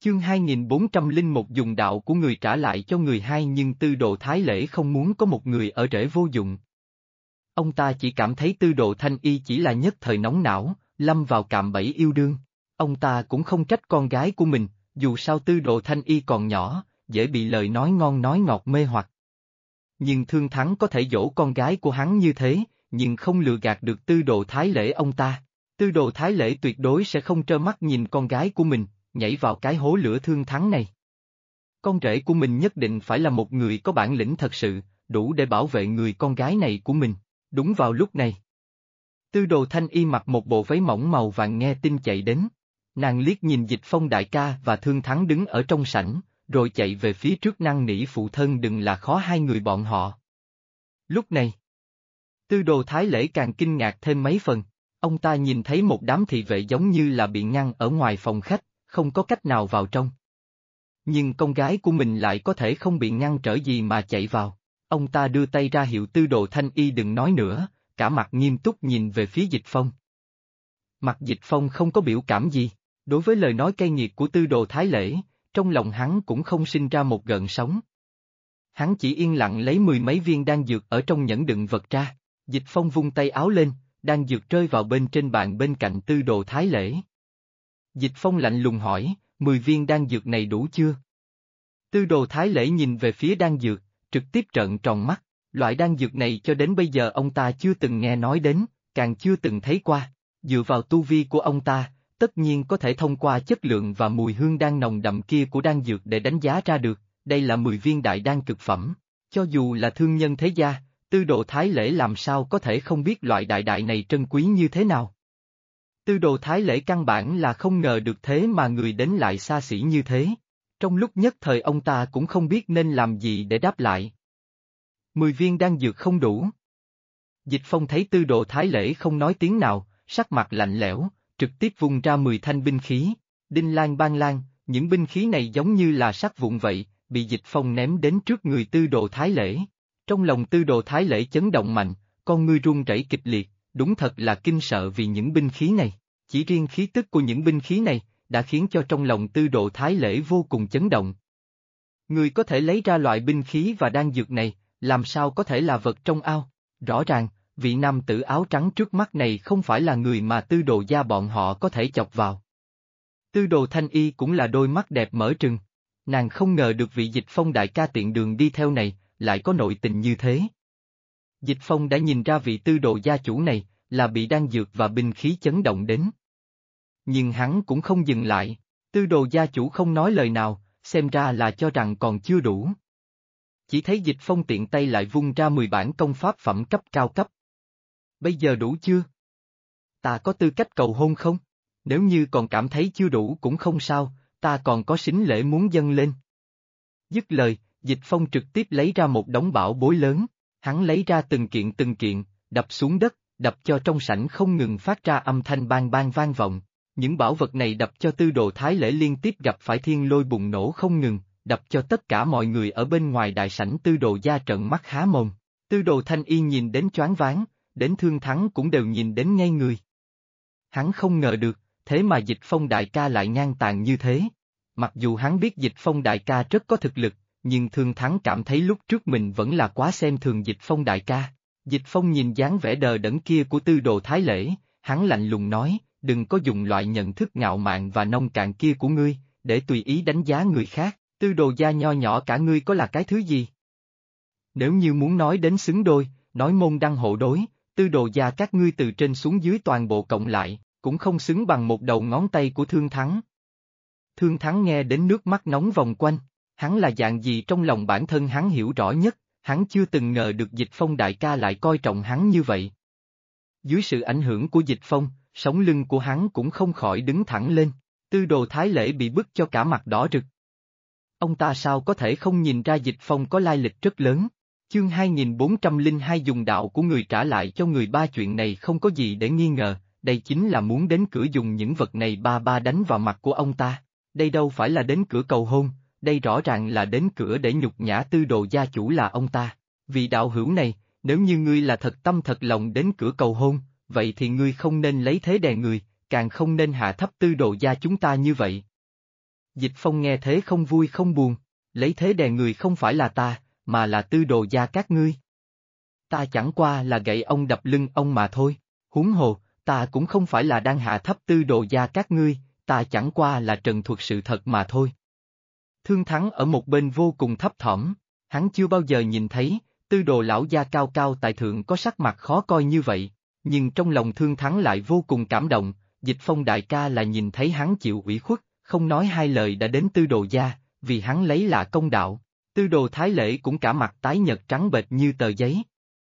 Chương 2401 dùng đạo của người trả lại cho người hai, nhưng Tư Đồ Thái Lễ không muốn có một người ở rễ vô dụng. Ông ta chỉ cảm thấy Tư Đồ Thanh Y chỉ là nhất thời nóng não, lâm vào cạm bẫy yêu đương. Ông ta cũng không trách con gái của mình, dù sao Tư Đồ Thanh Y còn nhỏ, dễ bị lời nói ngon nói ngọt mê hoặc. Nhưng Thương Thắng có thể dỗ con gái của hắn như thế, nhưng không lừa gạt được Tư Đồ Thái Lễ ông ta. Tư Đồ Thái Lễ tuyệt đối sẽ không trơ mắt nhìn con gái của mình nhảy vào cái hố lửa Thương Thắng này. Con rể của mình nhất định phải là một người có bản lĩnh thật sự, đủ để bảo vệ người con gái này của mình. Đúng vào lúc này, Tư Đồ Thanh Y mặc một bộ váy mỏng màu vàng nghe tin chạy đến. Nàng liếc nhìn Dịch Phong đại ca và Thương Thắng đứng ở trong sảnh, rồi chạy về phía trước năn nỉ phụ thân đừng là khó hai người bọn họ. Lúc này, Tư Đồ Thái Lễ càng kinh ngạc thêm mấy phần. Ông ta nhìn thấy một đám thị vệ giống như là bị ngăn ở ngoài phòng khách, không có cách nào vào trong. Nhưng con gái của mình lại có thể không bị ngăn trở gì mà chạy vào. Ông ta đưa tay ra hiệu Tư Đồ Thanh Y đừng nói nữa, cả mặt nghiêm túc nhìn về phía Dịch Phong. Mặt Dịch Phong không có biểu cảm gì, đối với lời nói cay nghiệt của Tư Đồ Thái Lễ, trong lòng hắn cũng không sinh ra một gợn sóng. Hắn chỉ yên lặng lấy mười mấy viên đan dược ở trong nhẫn đựng vật ra. Dịch Phong vung tay áo lên, đan dược rơi vào bên trên bàn bên cạnh Tư Đồ Thái Lễ. Dịch Phong lạnh lùng hỏi, 10 viên đan dược này đủ chưa? Tư Đồ Thái Lễ nhìn về phía đan dược, trực tiếp trợn tròn mắt, loại đan dược này cho đến bây giờ ông ta chưa từng nghe nói đến, càng chưa từng thấy qua. Dựa vào tu vi của ông ta, tất nhiên có thể thông qua chất lượng và mùi hương đan nồng đậm kia của đan dược để đánh giá ra được, đây là 10 viên đại đan cực phẩm. Cho dù là thương nhân thế gia, Tư Đồ Thái Lễ làm sao có thể không biết loại đại này trân quý như thế nào. Tư Đồ Thái Lễ căn bản là không ngờ được thế mà người đến lại xa xỉ như thế. Trong lúc nhất thời ông ta cũng không biết nên làm gì để đáp lại. 10 viên đan dược không đủ. Dịch Phong thấy Tư Đồ Thái Lễ không nói tiếng nào, sắc mặt lạnh lẽo, trực tiếp vung ra 10 thanh binh khí. Đinh lan bang lan, những binh khí này giống như là sắt vụn vậy, bị Dịch Phong ném đến trước người Tư Đồ Thái Lễ. Trong lòng Tư Đồ Thái Lễ chấn động mạnh, con ngươi run rẩy kịch liệt, đúng thật là kinh sợ vì những binh khí này. Chỉ riêng khí tức của những binh khí này, đã khiến cho trong lòng Tư Đồ Thái Lễ vô cùng chấn động. Người có thể lấy ra loại binh khí và đan dược này, làm sao có thể là vật trong ao? Rõ ràng, vị nam tử áo trắng trước mắt này không phải là người mà Tư Đồ gia bọn họ có thể chọc vào. Tư Đồ Thanh Y cũng là đôi mắt đẹp mở trừng. Nàng không ngờ được vị Dịch Phong đại ca tiện đường đi theo này, lại có nội tình như thế. Dịch Phong đã nhìn ra vị Tư Đồ gia chủ này, là bị đan dược và binh khí chấn động đến. Nhưng hắn cũng không dừng lại, Tư Đồ gia chủ không nói lời nào, xem ra là cho rằng còn chưa đủ. Chỉ thấy Dịch Phong tiện tay lại vung ra 10 bản công pháp phẩm cấp cao cấp. Bây giờ đủ chưa? Ta có tư cách cầu hôn không? Nếu như còn cảm thấy chưa đủ cũng không sao, ta còn có sính lễ muốn dâng lên. Dứt lời, Dịch Phong trực tiếp lấy ra một đống bảo bối lớn, hắn lấy ra từng kiện, đập xuống đất, đập cho trong sảnh không ngừng phát ra âm thanh bang bang vang vọng. Những bảo vật này đập cho Tư Đồ Thái Lễ liên tiếp gặp phải thiên lôi bùng nổ không ngừng, đập cho tất cả mọi người ở bên ngoài đại sảnh Tư Đồ gia trợn mắt há mồm. Tư Đồ Thanh Y nhìn đến choáng váng, đến Thương Thắng cũng đều nhìn đến ngây người. Hắn không ngờ được, thế mà Dịch Phong đại ca lại ngang tàn như thế. Mặc dù hắn biết Dịch Phong đại ca rất có thực lực, nhưng Thương Thắng cảm thấy lúc trước mình vẫn là quá xem thường Dịch Phong đại ca. Dịch Phong nhìn dáng vẻ đờ đẫn kia của Tư Đồ Thái Lễ, hắn lạnh lùng nói, đừng có dùng loại nhận thức ngạo mạn và nông cạn kia của ngươi, để tùy ý đánh giá người khác, Tư Đồ gia nho nhỏ cả ngươi có là cái thứ gì? Nếu như muốn nói đến xứng đôi, nói môn đăng hộ đối, Tư Đồ gia các ngươi từ trên xuống dưới toàn bộ cộng lại, cũng không xứng bằng một đầu ngón tay của Thương Thắng. Thương Thắng nghe đến nước mắt nóng vòng quanh, hắn là dạng gì trong lòng bản thân hắn hiểu rõ nhất, hắn chưa từng ngờ được Dịch Phong đại ca lại coi trọng hắn như vậy. Dưới sự ảnh hưởng của Dịch Phong, sống lưng của hắn cũng không khỏi đứng thẳng lên, Tư Đồ Thái Lễ bị bức cho cả mặt đỏ rực. Ông ta sao có thể không nhìn ra Dịch Phong có lai lịch rất lớn? Chương 2402 dùng đạo của người trả lại cho người ba, chuyện này không có gì để nghi ngờ, đây chính là muốn đến cửa dùng những vật này ba đánh vào mặt của ông ta. Đây đâu phải là đến cửa cầu hôn, đây rõ ràng là đến cửa để nhục nhã Tư Đồ gia chủ là ông ta. Vì đạo hữu này, nếu như ngươi là thật tâm thật lòng đến cửa cầu hôn, vậy thì ngươi không nên lấy thế đè người, càng không nên hạ thấp Tư Đồ gia chúng ta như vậy. Dịch Phong nghe thế không vui không buồn, lấy thế đè người không phải là ta, mà là Tư Đồ gia các ngươi. Ta chẳng qua là gậy ông đập lưng ông mà thôi, huống hồ, ta cũng không phải là đang hạ thấp Tư Đồ gia các ngươi, ta chẳng qua là trần thuật sự thật mà thôi. Thương Thắng ở một bên vô cùng thấp thỏm, hắn chưa bao giờ nhìn thấy, Tư Đồ lão gia cao cao tại thượng có sắc mặt khó coi như vậy, nhưng trong lòng Thương Thắng lại vô cùng cảm động, Dịch Phong đại ca là nhìn thấy hắn chịu ủy khuất, không nói hai lời đã đến Tư Đồ gia, vì hắn lấy là công đạo. Tư Đồ Thái Lễ cũng cả mặt tái nhợt trắng bệch như tờ giấy.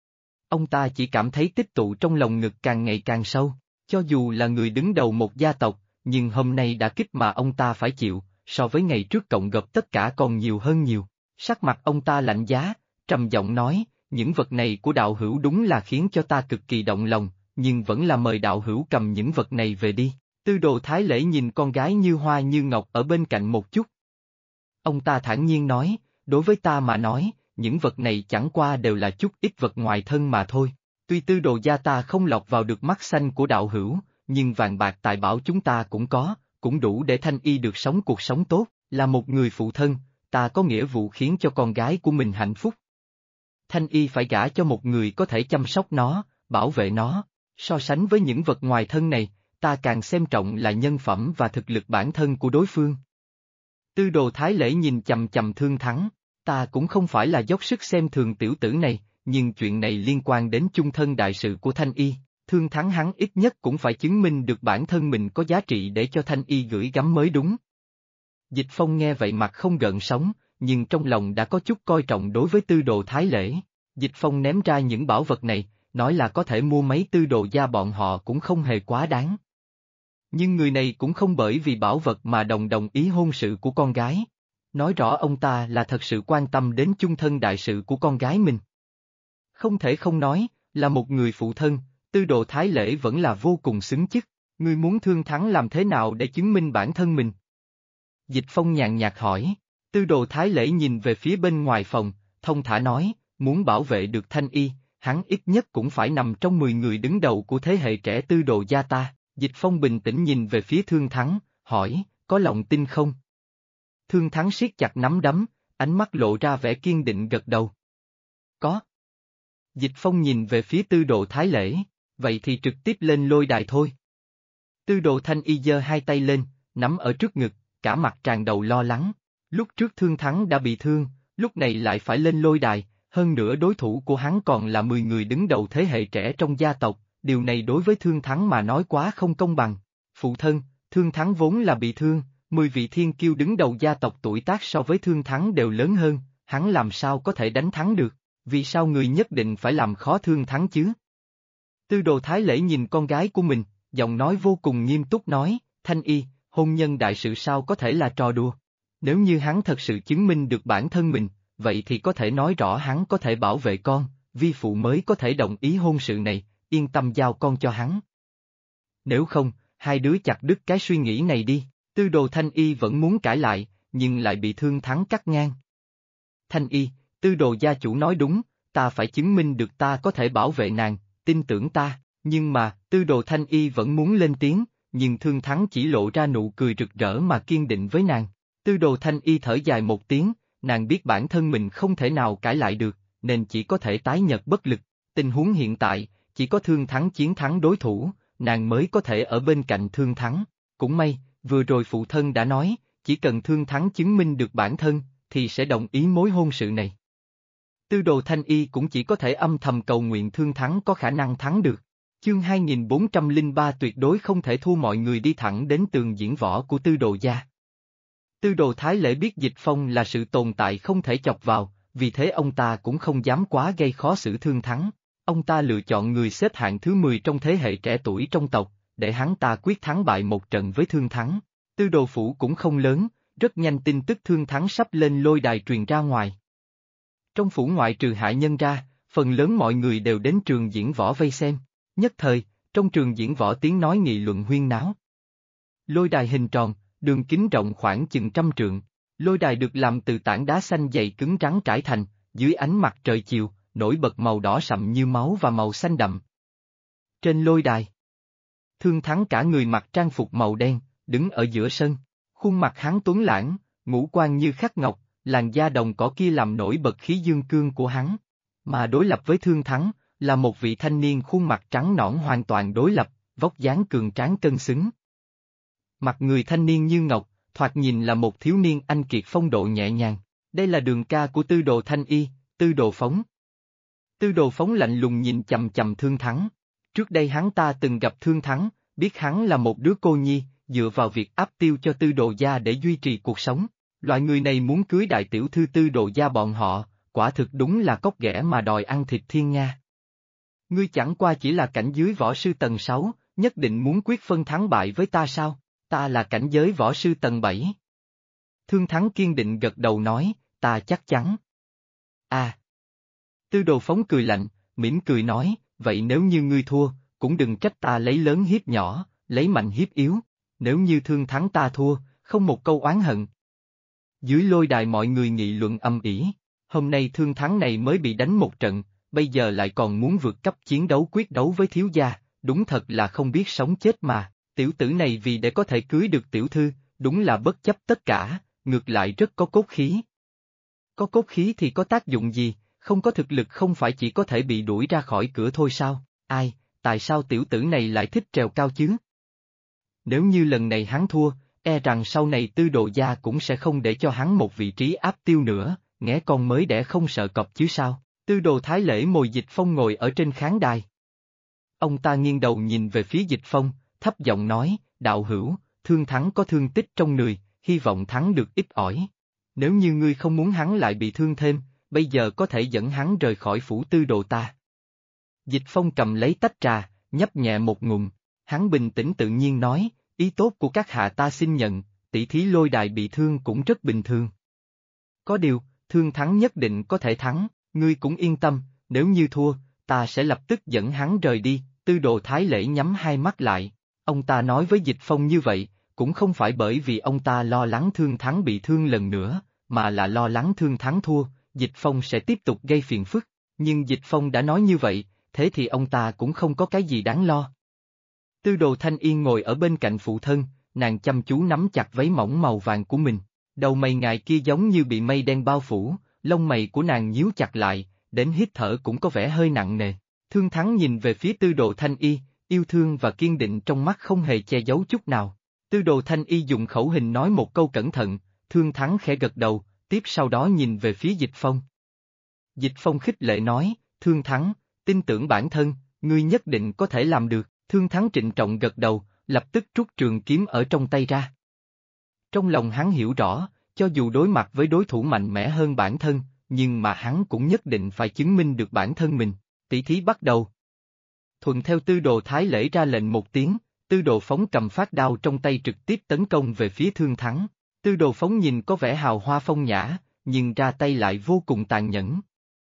Ông ta chỉ cảm thấy tích tụ trong lòng ngực càng ngày càng sâu, cho dù là người đứng đầu một gia tộc, nhưng hôm nay đã kích mà ông ta phải chịu, so với ngày trước cộng gộp tất cả còn nhiều hơn nhiều. Sắc mặt ông ta lạnh giá, trầm giọng nói, những vật này của đạo hữu đúng là khiến cho ta cực kỳ động lòng, nhưng vẫn là mời đạo hữu cầm những vật này về đi. Tư Đồ Thái Lễ nhìn con gái như hoa như ngọc ở bên cạnh một chút. Ông ta thản nhiên nói, đối với ta mà nói, những vật này chẳng qua đều là chút ít vật ngoài thân mà thôi. Tuy Tư Đồ gia ta không lọt vào được mắt xanh của đạo hữu, nhưng vàng bạc tài bảo chúng ta cũng có, cũng đủ để Thanh Y được sống cuộc sống tốt, là một người phụ thân, ta có nghĩa vụ khiến cho con gái của mình hạnh phúc. Thanh Y phải gả cho một người có thể chăm sóc nó, bảo vệ nó, so sánh với những vật ngoài thân này, ta càng xem trọng là nhân phẩm và thực lực bản thân của đối phương. Tư Đồ Thái Lễ nhìn chầm chầm Thương Thắng, ta cũng không phải là dốc sức xem thường tiểu tử này, nhưng chuyện này liên quan đến chung thân đại sự của Thanh Y, Thương Thắng hắn ít nhất cũng phải chứng minh được bản thân mình có giá trị để cho Thanh Y gửi gắm mới đúng. Dịch Phong nghe vậy mặt không gợn sóng, nhưng trong lòng đã có chút coi trọng đối với Tư Đồ Thái Lễ. Dịch Phong ném ra những bảo vật này, nói là có thể mua mấy Tư Đồ gia bọn họ cũng không hề quá đáng. Nhưng người này cũng không bởi vì bảo vật mà đồng ý hôn sự của con gái. Nói rõ ông ta là thật sự quan tâm đến chung thân đại sự của con gái mình. Không thể không nói, là một người phụ thân, Tư Đồ Thái Lễ vẫn là vô cùng xứng chức. Ngươi muốn Thương Thắng làm thế nào để chứng minh bản thân mình? Dịch Phong nhàn nhạt hỏi. Tư Đồ Thái Lễ nhìn về phía bên ngoài phòng, thông thả nói, muốn bảo vệ được Thanh Y, hắn ít nhất cũng phải nằm trong 10 người đứng đầu của thế hệ trẻ Tư Đồ gia ta. Dịch Phong bình tĩnh nhìn về phía Thương Thắng, hỏi, có lòng tin không? Thương Thắng siết chặt nắm đấm, ánh mắt lộ ra vẻ kiên định gật đầu. Có. Dịch Phong nhìn về phía Tư Đồ Thái Lễ, vậy thì trực tiếp lên lôi đài thôi. Tư Đồ Thanh Y giơ hai tay lên, nắm ở trước ngực, cả mặt tràn đầu lo lắng. Lúc trước Thương Thắng đã bị thương, lúc này lại phải lên lôi đài, hơn nữa đối thủ của hắn còn là 10 người đứng đầu thế hệ trẻ trong gia tộc, điều này đối với Thương Thắng mà nói quá không công bằng. Phụ thân, Thương Thắng vốn là bị thương, 10 vị thiên kiêu đứng đầu gia tộc tuổi tác so với Thương Thắng đều lớn hơn, hắn làm sao có thể đánh thắng được, vì sao người nhất định phải làm khó Thương Thắng chứ? Tư Đồ Thái Lễ nhìn con gái của mình, giọng nói vô cùng nghiêm túc nói, Thanh Y, hôn nhân đại sự sao có thể là trò đùa? Nếu như hắn thật sự chứng minh được bản thân mình, vậy thì có thể nói rõ hắn có thể bảo vệ con, vi phụ mới có thể đồng ý hôn sự này, yên tâm giao con cho hắn. Nếu không, hai đứa chặt đứt cái suy nghĩ này đi. Tư Đồ Thanh Y vẫn muốn cãi lại, nhưng lại bị Thương Thắng cắt ngang. Thanh Y, Tư Đồ gia chủ nói đúng, ta phải chứng minh được ta có thể bảo vệ nàng, tin tưởng ta, nhưng mà, Tư Đồ Thanh Y vẫn muốn lên tiếng, nhưng Thương Thắng chỉ lộ ra nụ cười rực rỡ mà kiên định với nàng. Tư Đồ Thanh Y thở dài một tiếng, nàng biết bản thân mình không thể nào cãi lại được, nên chỉ có thể tái nhợt bất lực. Tình huống hiện tại, chỉ có Thương Thắng chiến thắng đối thủ, nàng mới có thể ở bên cạnh Thương Thắng. Cũng may, vừa rồi phụ thân đã nói, chỉ cần Thương Thắng chứng minh được bản thân, thì sẽ đồng ý mối hôn sự này. Tư Đồ Thanh Y cũng chỉ có thể âm thầm cầu nguyện Thương Thắng có khả năng thắng được. Chương 2403 tuyệt đối không thể thua, mọi người đi thẳng đến tường diễn võ của Tư Đồ gia. Tư Đồ Thái Lễ biết Dịch Phong là sự tồn tại không thể chọc vào, vì thế ông ta cũng không dám quá gây khó xử Thương Thắng. Ông ta lựa chọn người xếp hạng thứ 10 trong thế hệ trẻ tuổi trong tộc, để hắn ta quyết thắng bại một trận với Thương Thắng. Tư Đồ phủ cũng không lớn, rất nhanh tin tức Thương Thắng sắp lên lôi đài truyền ra ngoài. Trong phủ ngoại trừ hạ nhân ra, phần lớn mọi người đều đến trường diễn võ vây xem. Nhất thời, trong trường diễn võ tiếng nói nghị luận huyên náo. Lôi đài hình tròn, đường kính rộng khoảng chừng 100 trượng. Lôi đài được làm từ tảng đá xanh dày cứng rắn trải thành, dưới ánh mặt trời chiều, nổi bật màu đỏ sậm như máu và màu xanh đậm. Trên lôi đài, Thương Thắng cả người mặc trang phục màu đen, đứng ở giữa sân. Khuôn mặt hắn tuấn lãng, ngũ quan như khắc ngọc, làn da đồng cỏ kia làm nổi bật khí dương cương của hắn. Mà đối lập với Thương Thắng, là một vị thanh niên khuôn mặt trắng nõn hoàn toàn đối lập, vóc dáng cường tráng cân xứng. Mặt người thanh niên như ngọc, thoạt nhìn là một thiếu niên anh kiệt phong độ nhẹ nhàng. Đây là đường ca của Tư Đồ Thanh Y, Tư Đồ Phóng. Tư Đồ Phóng lạnh lùng nhìn chầm chầm Thương Thắng. Trước đây hắn ta từng gặp Thương Thắng, biết hắn là một đứa cô nhi, dựa vào việc áp tiêu cho Tư Đồ gia để duy trì cuộc sống. Loại người này muốn cưới đại tiểu thư Tư Đồ gia bọn họ, quả thực đúng là cóc ghẻ mà đòi ăn thịt thiên nga. Ngươi chẳng qua chỉ là cảnh giới võ sư tầng 6, nhất định muốn quyết phân thắng bại với ta sao? Ta là cảnh giới võ sư tầng 7. Thương Thắng kiên định gật đầu nói, ta chắc chắn. À! Tư Đồ Phóng cười lạnh, mỉm cười nói, vậy nếu như ngươi thua, cũng đừng trách ta lấy lớn hiếp nhỏ, lấy mạnh hiếp yếu. Nếu như Thương Thắng ta thua, không một câu oán hận. Dưới lôi đài mọi người nghị luận âm ỉ. Hôm nay Thương Thắng này mới bị đánh một trận, bây giờ lại còn muốn vượt cấp chiến đấu quyết đấu với thiếu gia, đúng thật là không biết sống chết mà. Tiểu tử này vì để có thể cưới được tiểu thư, đúng là bất chấp tất cả, ngược lại rất có cốt khí. Có cốt khí thì có tác dụng gì, không có thực lực không phải chỉ có thể bị đuổi ra khỏi cửa thôi sao? Ai, tại sao tiểu tử này lại thích trèo cao chứ? Nếu như lần này hắn thua, e rằng sau này Tư Đồ gia cũng sẽ không để cho hắn một vị trí áp tiêu nữa, nghé con mới đẻ không sợ cọp chứ sao? Tư Đồ Thái Lễ Mồi Dịch Phong ngồi ở trên khán đài. Ông ta nghiêng đầu nhìn về phía Dịch Phong, thấp giọng nói, đạo hữu, Thương Thắng có thương tích trong người, hy vọng thắng được ít ỏi. Nếu như ngươi không muốn hắn lại bị thương thêm, bây giờ có thể dẫn hắn rời khỏi phủ Tư Đồ ta. Dịch Phong cầm lấy tách trà, nhấp nhẹ một ngụm, hắn bình tĩnh tự nhiên nói, ý tốt của các hạ ta xin nhận, tỷ thí lôi đài bị thương cũng rất bình thường. Có điều, Thương Thắng nhất định có thể thắng, ngươi cũng yên tâm, nếu như thua, ta sẽ lập tức dẫn hắn rời đi. Tư Đồ Thái Lễ nhắm hai mắt lại, ông ta nói với Dịch Phong như vậy, cũng không phải bởi vì ông ta lo lắng Thương Thắng bị thương lần nữa, mà là lo lắng Thương Thắng thua, Dịch Phong sẽ tiếp tục gây phiền phức, nhưng Dịch Phong đã nói như vậy, thế thì ông ta cũng không có cái gì đáng lo. Tư Đồ Thanh Yên ngồi ở bên cạnh phụ thân, nàng chăm chú nắm chặt váy mỏng màu vàng của mình, đầu mày ngài kia giống như bị mây đen bao phủ, lông mày của nàng nhíu chặt lại, đến hít thở cũng có vẻ hơi nặng nề. Thương Thắng nhìn về phía Tư Đồ Thanh Y, yêu thương và kiên định trong mắt không hề che giấu chút nào. Tư Đồ Thanh Y dùng khẩu hình nói một câu cẩn thận, Thương Thắng khẽ gật đầu, tiếp sau đó nhìn về phía Dịch Phong. Dịch Phong khích lệ nói, Thương Thắng, tin tưởng bản thân, ngươi nhất định có thể làm được. Thương Thắng trịnh trọng gật đầu, lập tức rút trường kiếm ở trong tay ra. Trong lòng hắn hiểu rõ, cho dù đối mặt với đối thủ mạnh mẽ hơn bản thân, nhưng mà hắn cũng nhất định phải chứng minh được bản thân mình. Tỷ thí bắt đầu. Thuận theo Tư Đồ Thái Lễ ra lệnh một tiếng, Tư Đồ Phóng cầm phát đao trong tay trực tiếp tấn công về phía Thương Thắng. Tư Đồ Phóng nhìn có vẻ hào hoa phong nhã, nhưng ra tay lại vô cùng tàn nhẫn.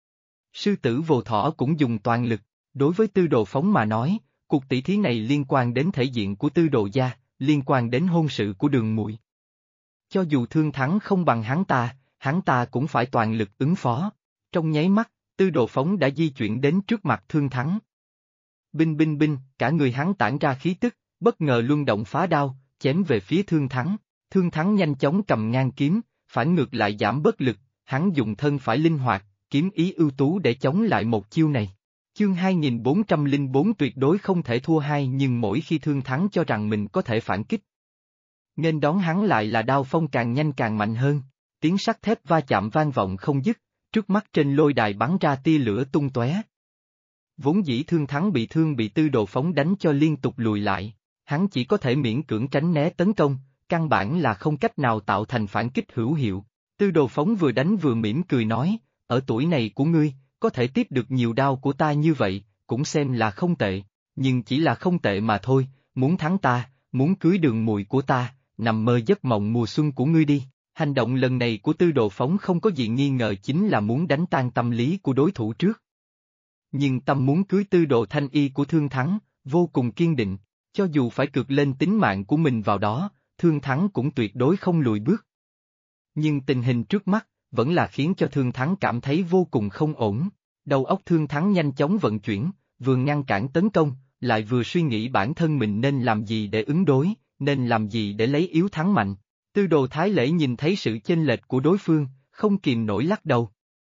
Sư tử Vô Thỏ cũng dùng toàn lực, đối với Tư Đồ Phóng mà nói, cuộc tỷ thí này liên quan đến thể diện của Tư Đồ gia, liên quan đến hôn sự của Đường Muội. Cho dù Thương Thắng không bằng hắn ta cũng phải toàn lực ứng phó. Trong nháy mắt, Tư Đồ Phóng đã di chuyển đến trước mặt Thương Thắng. Binh binh binh, cả người hắn tản ra khí tức, bất ngờ luân động phá đao, chém về phía Thương Thắng. Thương Thắng nhanh chóng cầm ngang kiếm, phản ngược lại giảm bớt lực, hắn dùng thân phải linh hoạt, kiếm ý ưu tú để chống lại một chiêu này. Chương 2404 tuyệt đối không thể thua hai, nhưng mỗi khi Thương Thắng cho rằng mình có thể phản kích, nên đón hắn lại là đao phong càng nhanh càng mạnh hơn, tiếng sắt thép va chạm vang vọng không dứt, trước mắt trên lôi đài bắn ra tia lửa tung tóe. Vốn dĩ Thương Thắng bị thương bị Tư Đồ Phóng đánh cho liên tục lùi lại, hắn chỉ có thể miễn cưỡng tránh né tấn công, căn bản là không cách nào tạo thành phản kích hữu hiệu. Tư Đồ Phóng vừa đánh vừa mỉm cười nói, ở tuổi này của ngươi, có thể tiếp được nhiều đao của ta như vậy, cũng xem là không tệ, nhưng chỉ là không tệ mà thôi, muốn thắng ta, muốn cưới Đường Muội của ta, nằm mơ giấc mộng mùa xuân của ngươi đi. Hành động lần này của Tư Đồ Phóng không có gì nghi ngờ chính là muốn đánh tan tâm lý của đối thủ trước. Nhưng tâm muốn cưới Tư Đồ Thanh Y của Thương Thắng, vô cùng kiên định, cho dù phải cược lên tính mạng của mình vào đó, Thương Thắng cũng tuyệt đối không lùi bước. Nhưng tình hình trước mắt, vẫn là khiến cho Thương Thắng cảm thấy vô cùng không ổn. Đầu óc Thương Thắng nhanh chóng vận chuyển, vừa ngăn cản tấn công, lại vừa suy nghĩ bản thân mình nên làm gì để ứng đối, nên làm gì để lấy yếu thắng mạnh. Tư đồ Thái Lễ nhìn thấy sự chênh lệch của đối phương, không kìm nổi lắc đầu.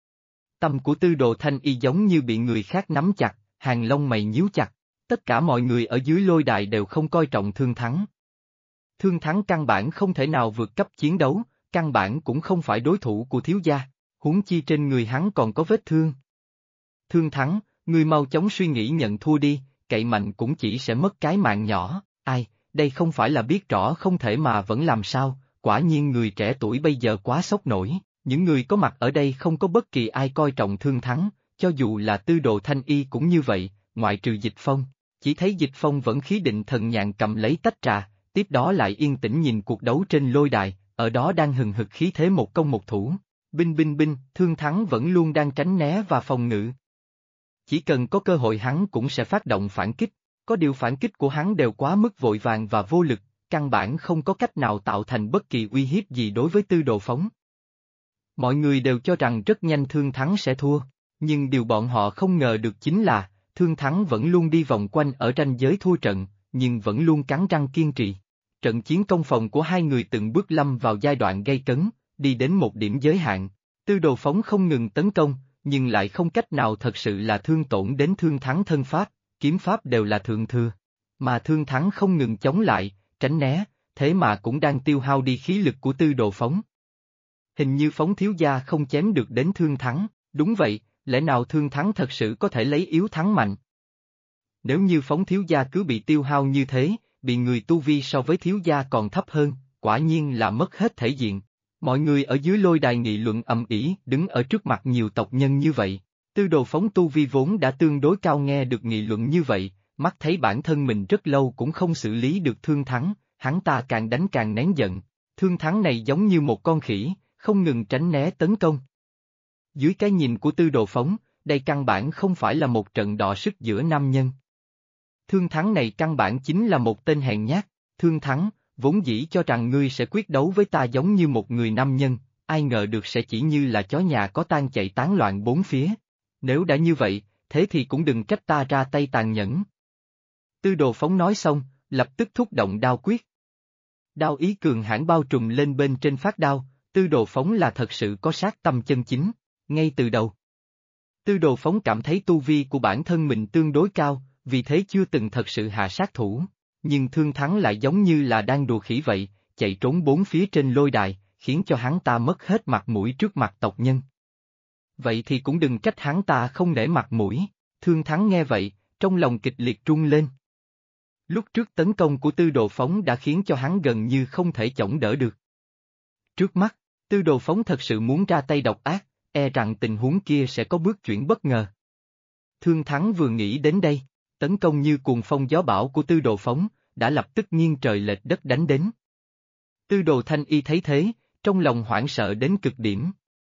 Tâm của tư đồ Thanh Y giống như bị người khác nắm chặt, hàng lông mày nhíu chặt. Tất cả mọi người ở dưới lôi đài đều không coi trọng Thương Thắng. Thương Thắng căn bản không thể nào vượt cấp chiến đấu, căn bản cũng không phải đối thủ của thiếu gia, huống chi trên người hắn còn có vết thương. Thương Thắng, ngươi mau chóng suy nghĩ nhận thua đi, cậy mạnh cũng chỉ sẽ mất cái mạng nhỏ, ai, đây không phải là biết rõ không thể mà vẫn làm sao, quả nhiên người trẻ tuổi bây giờ quá sốc nổi, những người có mặt ở đây không có bất kỳ ai coi trọng Thương Thắng, cho dù là tư đồ Thanh Y cũng như vậy, ngoại trừ Dịch Phong, chỉ thấy Dịch Phong vẫn khí định thần nhàn cầm lấy tách trà, tiếp đó lại yên tĩnh nhìn cuộc đấu trên lôi đài, ở đó đang hừng hực khí thế một công một thủ, binh, Thương Thắng vẫn luôn đang tránh né và phòng ngự. Chỉ cần có cơ hội hắn cũng sẽ phát động phản kích, có điều phản kích của hắn đều quá mức vội vàng và vô lực, căn bản không có cách nào tạo thành bất kỳ uy hiếp gì đối với Tư Đồ Phóng. Mọi người đều cho rằng rất nhanh Thương Thắng sẽ thua, nhưng điều bọn họ không ngờ được chính là, Thương Thắng vẫn luôn đi vòng quanh ở ranh giới thua trận, nhưng vẫn luôn cắn răng kiên trì. Trận chiến công phòng của hai người từng bước lâm vào giai đoạn gay cấn, đi đến một điểm giới hạn. Tư Đồ Phóng không ngừng tấn công, nhưng lại không cách nào thật sự là thương tổn đến Thương Thắng thân pháp, kiếm pháp đều là thượng thừa. Mà Thương Thắng không ngừng chống lại, tránh né, thế mà cũng đang tiêu hao đi khí lực của Tư Đồ Phóng. Hình như Phóng thiếu gia không chém được đến Thương Thắng, đúng vậy, lẽ nào Thương Thắng thật sự có thể lấy yếu thắng mạnh? Nếu như Phóng thiếu gia cứ bị tiêu hao như thế, bị người tu vi so với thiếu gia còn thấp hơn, quả nhiên là mất hết thể diện. Mọi người ở dưới lôi đài nghị luận ầm ĩ, đứng ở trước mặt nhiều tộc nhân như vậy. Tư Đồ Phóng tu vi vốn đã tương đối cao, nghe được nghị luận như vậy, mắt thấy bản thân mình rất lâu cũng không xử lý được Thương Thắng, hắn ta càng đánh càng nén giận. Thương Thắng này giống như một con khỉ, không ngừng tránh né tấn công. Dưới cái nhìn của Tư Đồ Phóng, đây căn bản không phải là một trận đọ sức giữa nam nhân. Thương Thắng này căn bản chính là một tên hèn nhát. Thương Thắng, vốn dĩ cho rằng ngươi sẽ quyết đấu với ta giống như một người nam nhân, ai ngờ được sẽ chỉ như là chó nhà có tang chạy tán loạn bốn phía. Nếu đã như vậy, thế thì cũng đừng trách ta ra tay tàn nhẫn. Tư Đồ Phóng nói xong, lập tức thúc động đao quyết. Đao ý cường hãn bao trùm lên bên trên phát đao, Tư Đồ Phóng là thật sự có sát tâm chân chính, ngay từ đầu. Tư Đồ Phóng cảm thấy tu vi của bản thân mình tương đối cao, vì thế chưa từng thật sự hạ sát thủ, nhưng Thương Thắng lại giống như là đang đùa khỉ vậy, chạy trốn bốn phía trên lôi đài, khiến cho hắn ta mất hết mặt mũi trước mặt tộc nhân. Vậy thì cũng đừng trách hắn ta không nể mặt mũi, Thương Thắng nghe vậy, trong lòng kịch liệt run lên. Lúc trước tấn công của Tư Đồ Phóng đã khiến cho hắn gần như không thể chống đỡ được. Trước mắt, Tư Đồ Phóng thật sự muốn ra tay độc ác, e rằng tình huống kia sẽ có bước chuyển bất ngờ. Thương Thắng vừa nghĩ đến đây, tấn công như cuồng phong gió bão của Tư Đồ Phóng, đã lập tức nghiêng trời lệch đất đánh đến. Tư Đồ Thanh Y thấy thế, trong lòng hoảng sợ đến cực điểm.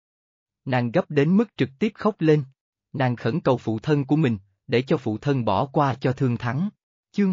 Nàng gấp đến mức trực tiếp khóc lên, nàng khẩn cầu phụ thân của mình, để cho phụ thân bỏ qua cho Thương Thắng. Chương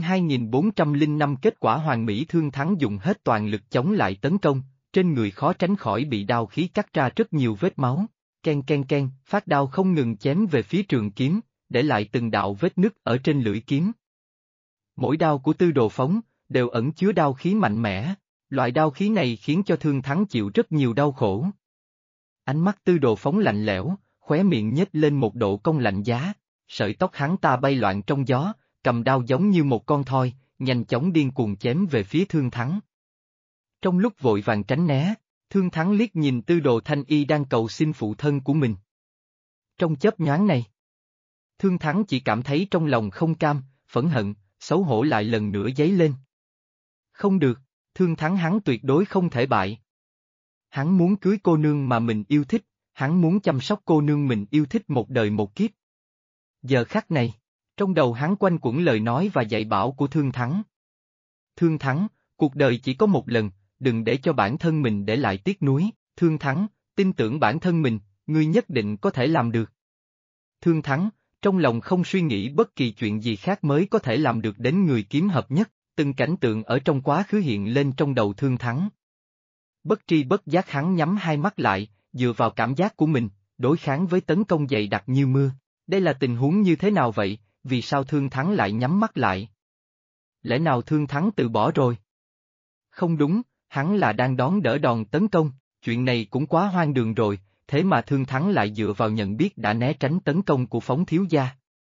2405 kết quả hoàn mỹ. Thương Thắng dùng hết toàn lực chống lại tấn công, trên người khó tránh khỏi bị đao khí cắt ra rất nhiều vết máu. Ken, phát đao không ngừng chém về phía trường kiếm, để lại từng đạo vết nứt ở trên lưỡi kiếm. Mỗi đao của Tư Đồ Phóng đều ẩn chứa đao khí mạnh mẽ, loại đao khí này khiến cho Thương Thắng chịu rất nhiều đau khổ. Ánh mắt Tư Đồ Phóng lạnh lẽo, khóe miệng nhếch lên một độ cong lạnh giá, sợi tóc hắn ta bay loạn trong gió, cầm đao giống như một con thoi, nhanh chóng điên cuồng chém về phía Thương Thắng. Trong lúc vội vàng tránh né, Thương Thắng liếc nhìn Tư Đồ Thanh Y đang cầu xin phụ thân của mình. Trong chớp nhoáng này, Thương Thắng chỉ cảm thấy trong lòng không cam, phẫn hận, xấu hổ lại lần nữa dấy lên. Không được, Thương Thắng hắn tuyệt đối không thể bại. Hắn muốn cưới cô nương mà mình yêu thích, hắn muốn chăm sóc cô nương mình yêu thích một đời một kiếp. Giờ khắc này, trong đầu hắn quanh quẩn lời nói và dạy bảo của Thương Thắng. Thương Thắng, cuộc đời chỉ có một lần, đừng để cho bản thân mình để lại tiếc nuối. Thương Thắng, tin tưởng bản thân mình, ngươi nhất định có thể làm được. Thương Thắng, trong lòng không suy nghĩ bất kỳ chuyện gì khác mới có thể làm được đến người kiếm hợp nhất, từng cảnh tượng ở trong quá khứ hiện lên trong đầu Thương Thắng. Bất tri bất giác hắn nhắm hai mắt lại, dựa vào cảm giác của mình, đối kháng với tấn công dày đặc như mưa. Đây là tình huống như thế nào vậy, vì sao Thương Thắng lại nhắm mắt lại? Lẽ nào Thương Thắng từ bỏ rồi? Không đúng, hắn là đang đón đỡ đòn tấn công, chuyện này cũng quá hoang đường rồi, thế mà Thương Thắng lại dựa vào nhận biết đã né tránh tấn công của Phóng thiếu gia.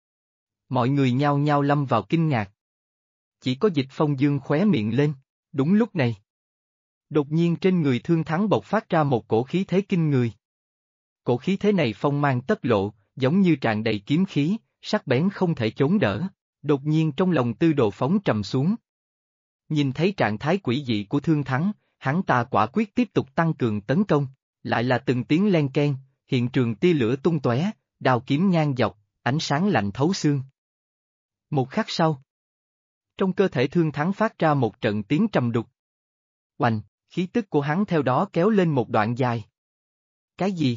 Mọi người nhao nhao lâm vào kinh ngạc. Chỉ có Dịch Phong dương khóe miệng lên, đúng lúc này. Đột nhiên trên người Thương Thắng bộc phát ra một cổ khí thế kinh người. Cổ khí thế này phong mang tất lộ, giống như tràn đầy kiếm khí, sắc bén không thể chống đỡ. Đột nhiên trong lòng Tư Đồ Phóng trầm xuống. Nhìn thấy trạng thái quỷ dị của Thương Thắng, hắn ta quả quyết tiếp tục tăng cường tấn công, lại là từng tiếng len keng, hiện trường tia lửa tung tóe, đao kiếm ngang dọc, ánh sáng lạnh thấu xương. Một khắc sau, trong cơ thể Thương Thắng phát ra một trận tiếng trầm đục. Oành, khí tức của hắn theo đó kéo lên một đoạn dài. Cái gì?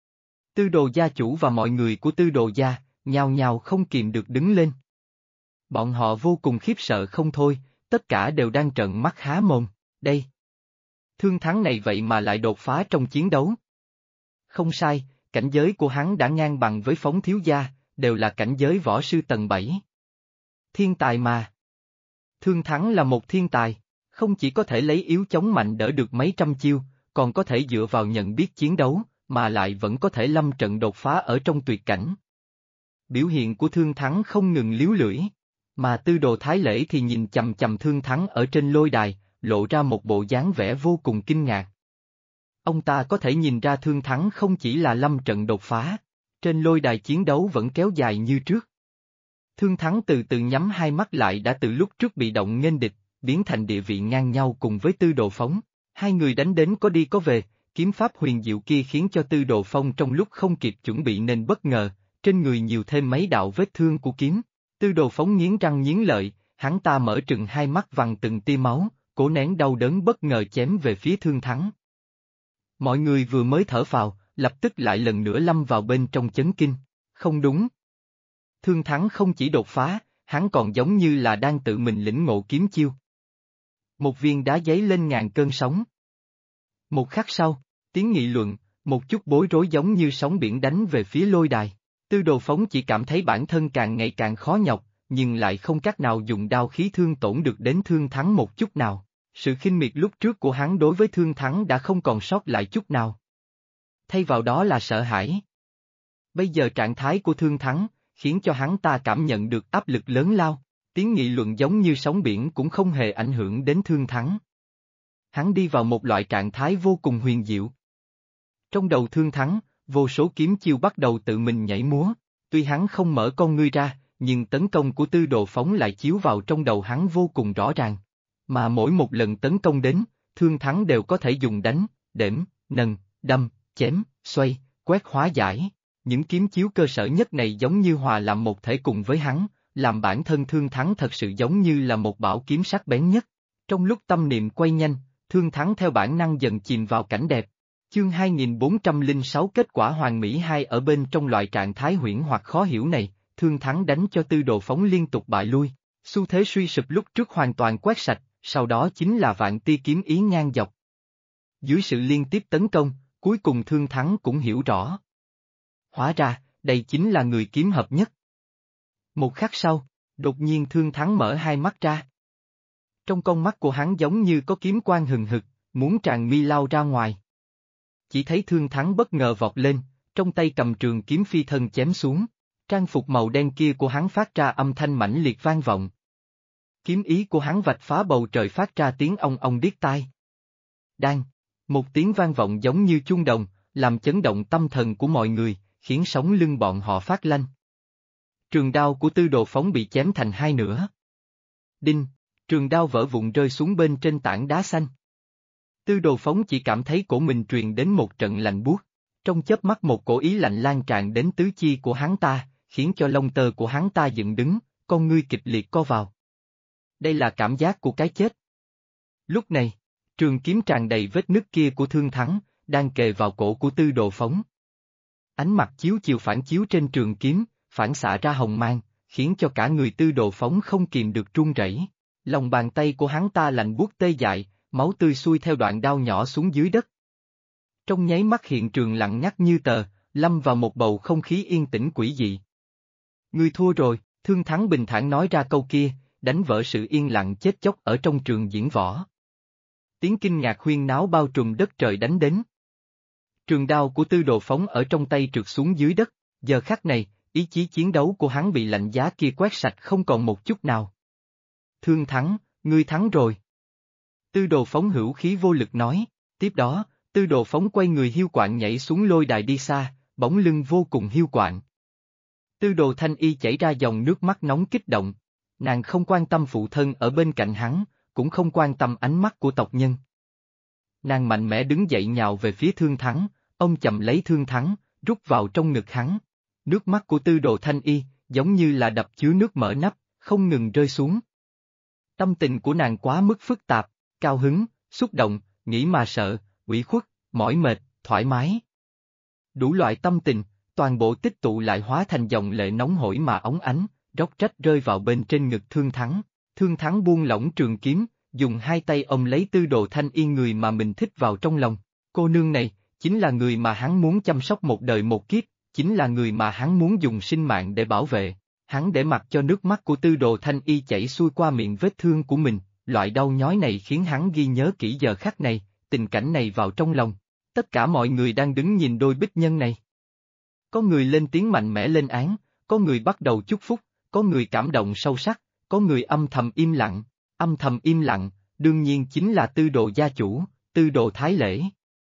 Tư Đồ gia chủ và mọi người của Tư Đồ gia, nhao nhao không kìm được đứng lên. Bọn họ vô cùng khiếp sợ không thôi, tất cả đều đang trợn mắt há mồm, đây. Thương Thắng này vậy mà lại đột phá trong chiến đấu. Không sai, cảnh giới của hắn đã ngang bằng với Phóng thiếu gia, đều là cảnh giới võ sư tầng 7. Thiên tài mà. Thương Thắng là một thiên tài, không chỉ có thể lấy yếu chống mạnh đỡ được mấy trăm chiêu, còn có thể dựa vào nhận biết chiến đấu, mà lại vẫn có thể lâm trận đột phá ở trong tuyệt cảnh. Biểu hiện của Thương Thắng không ngừng líu lưỡi, mà Tư Đồ Thái Lễ thì nhìn chằm chằm Thương Thắng ở trên lôi đài, lộ ra một bộ dáng vẻ vô cùng kinh ngạc. Ông ta có thể nhìn ra Thương Thắng không chỉ là lâm trận đột phá, trên lôi đài chiến đấu vẫn kéo dài như trước. Thương Thắng từ từ nhắm hai mắt lại đã từ lúc trước bị động nghênh địch, biến thành địa vị ngang nhau cùng với Tư Đồ Phóng, hai người đánh đến có đi có về, kiếm pháp huyền diệu kia khiến cho Tư Đồ Phong trong lúc không kịp chuẩn bị nên bất ngờ, trên người nhiều thêm mấy đạo vết thương của kiếm. Tư Đồ Phóng nghiến răng nghiến lợi, hắn ta mở trừng hai mắt vằn từng tia máu, cố nén đau đớn bất ngờ chém về phía Thương Thắng. Mọi người vừa mới thở phào, lập tức lại lần nữa lâm vào bên trong chấn kinh. Không đúng. Thương Thắng không chỉ đột phá, hắn còn giống như là đang tự mình lĩnh ngộ kiếm chiêu. Một viên đá giấy lên ngàn cơn sóng. Một khắc sau, tiếng nghị luận, một chút bối rối giống như sóng biển đánh về phía lôi đài. Tư Đồ Phóng chỉ cảm thấy bản thân càng ngày càng khó nhọc, nhưng lại không cách nào dùng đao khí thương tổn được đến Thương Thắng một chút nào. Sự khinh miệt lúc trước của hắn đối với Thương Thắng đã không còn sót lại chút nào. Thay vào đó là sợ hãi. Bây giờ trạng thái của Thương Thắng, khiến cho hắn ta cảm nhận được áp lực lớn lao, tiếng nghị luận giống như sóng biển cũng không hề ảnh hưởng đến Thương Thắng. Hắn đi vào một loại trạng thái vô cùng huyền diệu. Trong đầu Thương Thắng, vô số kiếm chiêu bắt đầu tự mình nhảy múa, tuy hắn không mở con ngươi ra, nhưng tấn công của Tư Đồ Phóng lại chiếu vào trong đầu hắn vô cùng rõ ràng. Mà mỗi một lần tấn công đến, Thương Thắng đều có thể dùng đánh, đễm, nần, đâm, chém, xoay, quét hóa giải. Những kiếm chiếu cơ sở nhất này giống như hòa làm một thể cùng với hắn, làm bản thân Thương Thắng thật sự giống như là một bảo kiếm sắc bén nhất. Trong lúc tâm niệm quay nhanh, Thương Thắng theo bản năng dần chìm vào cảnh đẹp. Chương 2406 kết quả hoàn mỹ 2 ở bên trong loại trạng thái huyễn hoặc khó hiểu này, Thương Thắng đánh cho Tư Đồ Phóng liên tục bại lui, xu thế suy sụp lúc trước hoàn toàn quét sạch, sau đó chính là vạn tia kiếm ý ngang dọc. Dưới sự liên tiếp tấn công, cuối cùng Thương Thắng cũng hiểu rõ. Hóa ra, đây chính là người kiếm hợp nhất. Một khắc sau, đột nhiên Thương Thắng mở hai mắt ra. Trong con mắt của hắn giống như có kiếm quang hừng hực, muốn tràn mi lao ra ngoài. Chỉ thấy Thương Thắng bất ngờ vọt lên, trong tay cầm trường kiếm phi thân chém xuống, trang phục màu đen kia của hắn phát ra âm thanh mãnh liệt vang vọng. Kiếm ý của hắn vạch phá bầu trời phát ra tiếng ong ong điếc tai. Đang, một tiếng vang vọng giống như chuông đồng, làm chấn động tâm thần của mọi người, khiến sống lưng bọn họ phát lanh. Trường đao của Tư Đồ Phóng bị chém thành hai nửa. Đinh, trường đao vỡ vụn rơi xuống bên trên tảng đá xanh. Tư Đồ Phóng chỉ cảm thấy cổ mình truyền đến một trận lạnh buốt, trong chớp mắt một cổ ý lạnh lan tràn đến tứ chi của hắn ta, khiến cho lông tơ của hắn ta dựng đứng, con ngươi kịch liệt co vào. Đây là cảm giác của cái chết. Lúc này, trường kiếm tràn đầy vết nứt kia của Thương Thắng, đang kề vào cổ của Tư Đồ Phóng. Ánh mặt chiếu chiều phản chiếu trên trường kiếm, phản xạ ra hồng mang, khiến cho cả người Tư Đồ Phóng không kìm được run rẩy. Lòng bàn tay của hắn ta lạnh buốt tê dại, máu tươi xuôi theo đoạn đao nhỏ xuống dưới đất. Trong nháy mắt hiện trường lặng ngắt như tờ, lâm vào một bầu không khí yên tĩnh quỷ dị. Ngươi thua rồi, Thương Thắng bình thản nói ra câu kia, đánh vỡ sự yên lặng chết chóc ở trong trường diễn võ. Tiếng kinh ngạc huyên náo bao trùm đất trời đánh đến. Trường đao của Tư Đồ Phóng ở trong tay trượt xuống dưới đất, giờ khắc này, ý chí chiến đấu của hắn bị lạnh giá kia quét sạch không còn một chút nào. Thương thắng, ngươi thắng rồi. Tư Đồ Phóng hữu khí vô lực nói, tiếp đó, Tư Đồ Phóng quay người hiu quạnh nhảy xuống lôi đài đi xa, bóng lưng vô cùng hiu quạnh. Tư Đồ Thanh Y chảy ra dòng nước mắt nóng kích động, nàng không quan tâm phụ thân ở bên cạnh hắn, cũng không quan tâm ánh mắt của tộc nhân. Nàng mạnh mẽ đứng dậy nhào về phía Thương Thắng, ông chầm lấy Thương Thắng, rút vào trong ngực hắn. Nước mắt của Tư Đồ Thanh Y, giống như là đập chứa nước mở nắp, không ngừng rơi xuống. Tâm tình của nàng quá mức phức tạp, cao hứng, xúc động, nghĩ mà sợ, ủy khuất, mỏi mệt, thoải mái. Đủ loại tâm tình, toàn bộ tích tụ lại hóa thành dòng lệ nóng hổi mà óng ánh, róc rách rơi vào bên trên ngực Thương Thắng. Thương Thắng buông lỏng trường kiếm, dùng hai tay ôm lấy Tư Đồ Thanh Y người mà mình thích vào trong lòng. Cô nương này, chính là người mà hắn muốn chăm sóc một đời một kiếp, chính là người mà hắn muốn dùng sinh mạng để bảo vệ. Hắn để mặc cho nước mắt của Tư Đồ Thanh Y chảy xuôi qua miệng vết thương của mình, loại đau nhói này khiến hắn ghi nhớ kỹ giờ khắc này, tình cảnh này vào trong lòng. Tất cả mọi người đang đứng nhìn đôi bích nhân này. Có người lên tiếng mạnh mẽ lên án, có người bắt đầu chúc phúc, có người cảm động sâu sắc, có người âm thầm im lặng, đương nhiên chính là Tư Đồ gia chủ, Tư Đồ Thái Lễ.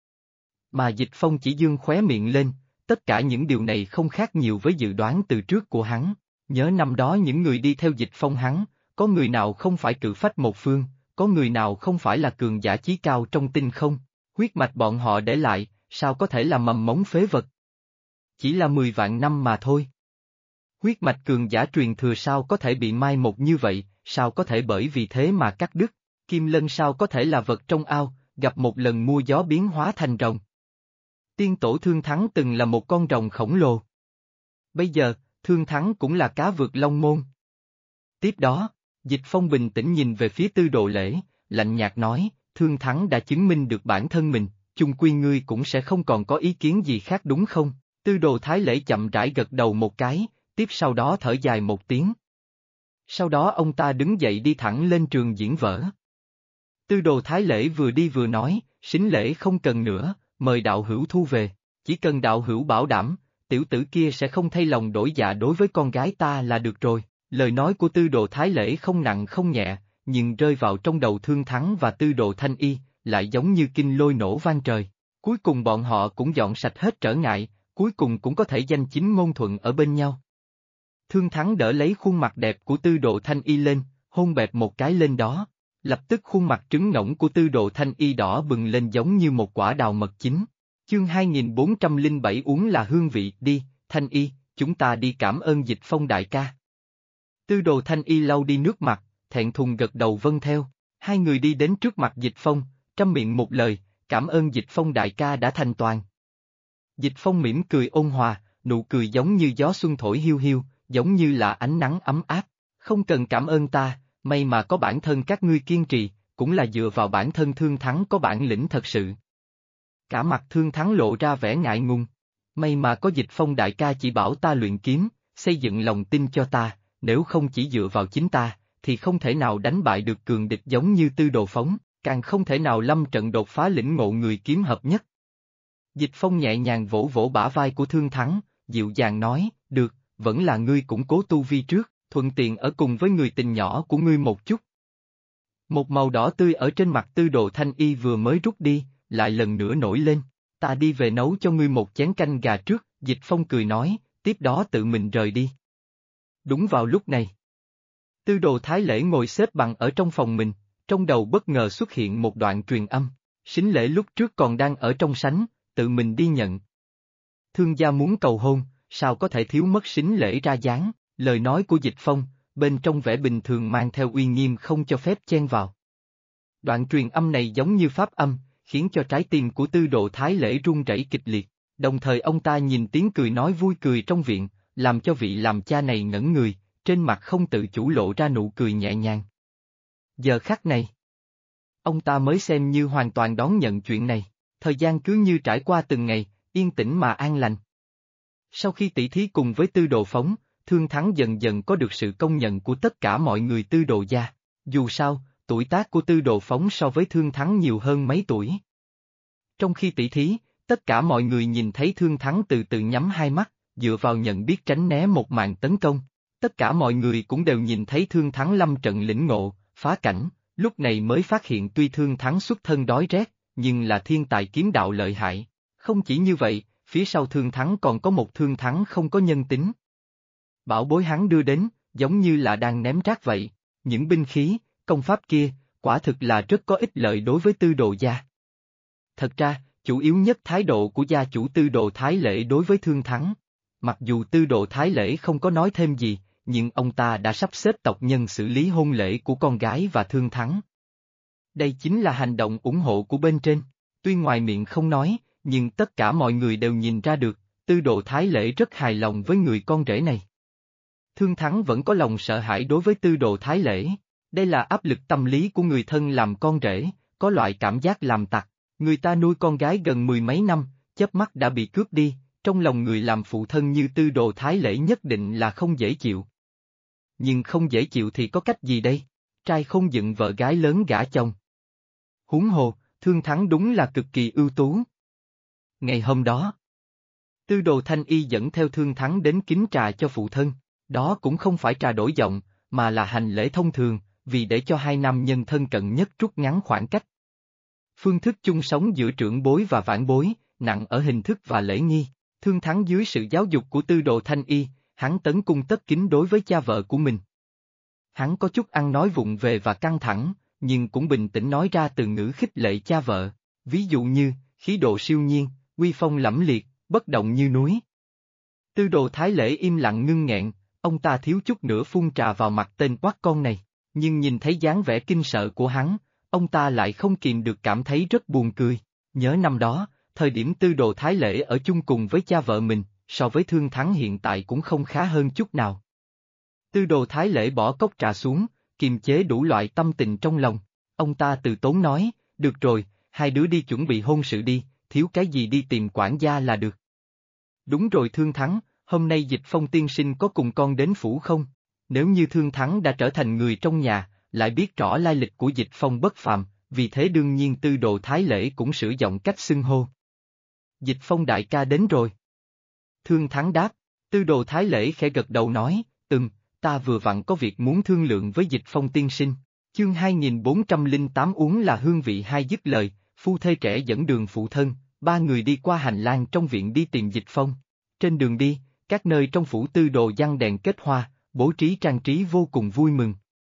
Mà Dịch Phong chỉ dương khóe miệng lên, tất cả những điều này không khác nhiều với dự đoán từ trước của hắn. Nhớ năm đó những người đi theo Dịch Phong hắn, có người nào không phải cự phách một phương, có người nào không phải là cường giả chí cao trong tinh không, huyết mạch bọn họ để lại, sao có thể là mầm mống phế vật. Chỉ là 10 vạn năm mà thôi. Huyết mạch cường giả truyền thừa sao có thể bị mai một như vậy, sao có thể bởi vì thế mà cắt đứt, Kim Lân sao có thể là vật trong ao, gặp một lần mua gió biến hóa thành rồng. Tiên tổ Thương Thắng từng là một con rồng khổng lồ. Bây giờ, Thương Thắng cũng là cá vượt long môn. Tiếp đó, Dịch Phong bình tĩnh nhìn về phía Tư Đồ Lễ, lạnh nhạt nói, Thương Thắng đã chứng minh được bản thân mình, chung quy ngươi cũng sẽ không còn có ý kiến gì khác đúng không? Tư Đồ Thái Lễ chậm rãi gật đầu một cái, tiếp sau đó thở dài một tiếng. Sau đó ông ta đứng dậy đi thẳng lên trường diễn vở. Tư Đồ Thái Lễ vừa đi vừa nói, sính lễ không cần nữa, mời đạo hữu thu về, chỉ cần đạo hữu bảo đảm, tiểu tử kia sẽ không thay lòng đổi dạ đối với con gái ta là được rồi. Lời nói của Tư Đồ Thái Lễ không nặng không nhẹ, nhưng rơi vào trong đầu Thương Thắng và Tư Đồ Thanh Y, lại giống như kinh lôi nổ vang trời. Cuối cùng bọn họ cũng dọn sạch hết trở ngại, cuối cùng cũng có thể danh chính ngôn thuận ở bên nhau. Thương Thắng đỡ lấy khuôn mặt đẹp của Tư Đồ Thanh Y lên, hôn bẹp một cái lên đó. Lập tức khuôn mặt trứng ngỗng của Tư Đồ Thanh Y đỏ bừng lên giống như một quả đào mật chín. Chương 2407 uống là hương vị, đi, Thanh Y, chúng ta đi cảm ơn Dịch Phong đại ca. Tư Đồ Thanh Y lau đi nước mặt, thẹn thùng gật đầu vâng theo. Hai người đi đến trước mặt Dịch Phong, trăm miệng một lời, cảm ơn Dịch Phong đại ca đã thành toàn. Dịch Phong mỉm cười ôn hòa, nụ cười giống như gió xuân thổi hiu hiu, giống như là ánh nắng ấm áp. Không cần cảm ơn ta, may mà có bản thân các ngươi kiên trì, cũng là dựa vào bản thân Thương Thắng có bản lĩnh thật sự. Cả mặt Thương Thắng lộ ra vẻ ngại ngùng. May mà có Dịch Phong đại ca chỉ bảo ta luyện kiếm, xây dựng lòng tin cho ta, nếu không chỉ dựa vào chính ta, thì không thể nào đánh bại được cường địch giống như Tư Đồ Phóng, càng không thể nào lâm trận đột phá lĩnh ngộ người kiếm hợp nhất. Dịch Phong nhẹ nhàng vỗ vỗ bả vai của Thương Thắng, dịu dàng nói, được, vẫn là ngươi củng cố tu vi trước, thuận tiện ở cùng với người tình nhỏ của ngươi một chút. Một màu đỏ tươi ở trên mặt Tư Đồ Thanh Y vừa mới rút đi, lại lần nữa nổi lên, ta đi về nấu cho ngươi một chén canh gà trước, Dịch Phong cười nói, tiếp đó tự mình rời đi. Đúng vào lúc này, Tư Đồ Thái Lễ ngồi xếp bằng ở trong phòng mình, trong đầu bất ngờ xuất hiện một đoạn truyền âm, sính lễ lúc trước còn đang ở trong sánh, tự mình đi nhận. Thương gia muốn cầu hôn, sao có thể thiếu mất sính lễ ra dáng, lời nói của Dịch Phong, bên trong vẻ bình thường mang theo uy nghiêm không cho phép chen vào. Đoạn truyền âm này giống như pháp âm, khiến cho trái tim của Tư Đồ Thái Lễ run rẩy kịch liệt, đồng thời ông ta nhìn tiếng cười nói vui cười trong viện, làm cho vị làm cha này ngẩn người, trên mặt không tự chủ lộ ra nụ cười nhẹ nhàng. Giờ khắc này, ông ta mới xem như hoàn toàn đón nhận chuyện này, thời gian cứ như trải qua từng ngày, yên tĩnh mà an lành. Sau khi tỷ thí cùng với Tư Đồ Phóng, Thương Thắng dần dần có được sự công nhận của tất cả mọi người Tư Đồ gia. Dù sao, Tuổi tác của Tư Đồ Phóng so với Thương Thắng nhiều hơn mấy tuổi. Trong khi tỷ thí, tất cả mọi người nhìn thấy Thương Thắng từ từ nhắm hai mắt, dựa vào nhận biết tránh né một màn tấn công. Tất cả mọi người cũng đều nhìn thấy Thương Thắng lâm trận lĩnh ngộ, phá cảnh, lúc này mới phát hiện tuy Thương Thắng xuất thân đói rét, nhưng là thiên tài kiếm đạo lợi hại. Không chỉ như vậy, phía sau Thương Thắng còn có một Thương Thắng không có nhân tính. Bảo bối hắn đưa đến, giống như là đang ném rác vậy. Những binh khí, công pháp kia, quả thực là rất có ích lợi đối với Tư Đồ gia. Thật ra, chủ yếu nhất thái độ của gia chủ Tư Đồ Thái Lễ đối với Thương Thắng. Mặc dù Tư Đồ Thái Lễ không có nói thêm gì, nhưng ông ta đã sắp xếp tộc nhân xử lý hôn lễ của con gái và Thương Thắng. Đây chính là hành động ủng hộ của bên trên. Tuy ngoài miệng không nói, nhưng tất cả mọi người đều nhìn ra được, Tư Đồ Thái Lễ rất hài lòng với người con rể này. Thương Thắng vẫn có lòng sợ hãi đối với Tư Đồ Thái Lễ. Đây là áp lực tâm lý của người thân làm con rể, có loại cảm giác làm tặc. Người ta nuôi con gái gần mười mấy năm, chớp mắt đã bị cướp đi, trong lòng người làm phụ thân như Tư Đồ Thái Lễ nhất định là không dễ chịu. Nhưng không dễ chịu thì có cách gì đây? Trai không dựng vợ gái lớn gả chồng. Huống hồ, Thương Thắng đúng là cực kỳ ưu tú. Ngày hôm đó, Tư Đồ Thanh Y dẫn theo Thương Thắng đến kính trà cho phụ thân, đó cũng không phải trà đổi giọng, mà là hành lễ thông thường, vì để cho hai nam nhân thân cận nhất rút ngắn khoảng cách. Phương thức chung sống giữa trưởng bối và vãn bối, nặng ở hình thức và lễ nghi. Thương Thắng dưới sự giáo dục của Tư Đồ Thanh Y, hắn tấn cung tất kính đối với cha vợ của mình. Hắn có chút ăn nói vụng về và căng thẳng, nhưng cũng bình tĩnh nói ra từ ngữ khích lệ cha vợ, ví dụ như, khí độ siêu nhiên, uy phong lẫm liệt, bất động như núi. Tư Đồ Thái Lễ im lặng ngưng nghẹn, ông ta thiếu chút nữa phun trà vào mặt tên oát con này, nhưng nhìn thấy dáng vẻ kinh sợ của hắn, ông ta lại không kìm được cảm thấy rất buồn cười. Nhớ năm đó, thời điểm Tư Đồ Thái Lễ ở chung cùng với cha vợ mình, so với Thương Thắng hiện tại cũng không khá hơn chút nào. Tư Đồ Thái Lễ bỏ cốc trà xuống, kiềm chế đủ loại tâm tình trong lòng. Ông ta từ tốn nói, được rồi, hai đứa đi chuẩn bị hôn sự đi, thiếu cái gì đi tìm quản gia là được. Đúng rồi Thương Thắng, hôm nay Dịch Phong tiên sinh có cùng con đến phủ không? Nếu như Thương Thắng đã trở thành người trong nhà, lại biết rõ lai lịch của Dịch Phong bất phàm, vì thế đương nhiên Tư Đồ Thái Lễ cũng sửa giọng cách xưng hô. Dịch Phong đại ca đến rồi. Thương Thắng đáp, Tư Đồ Thái Lễ khẽ gật đầu nói, ta vừa vặn có việc muốn thương lượng với Dịch Phong tiên sinh. Chương 2408 uống là hương vị hai dứt lời, phu thê trẻ dẫn đường phụ thân, ba người đi qua hành lang trong viện đi tìm Dịch Phong. Trên đường đi, các nơi trong phủ Tư Đồ giăng đèn kết hoa, bố trí trang trí vô cùng vui mừng.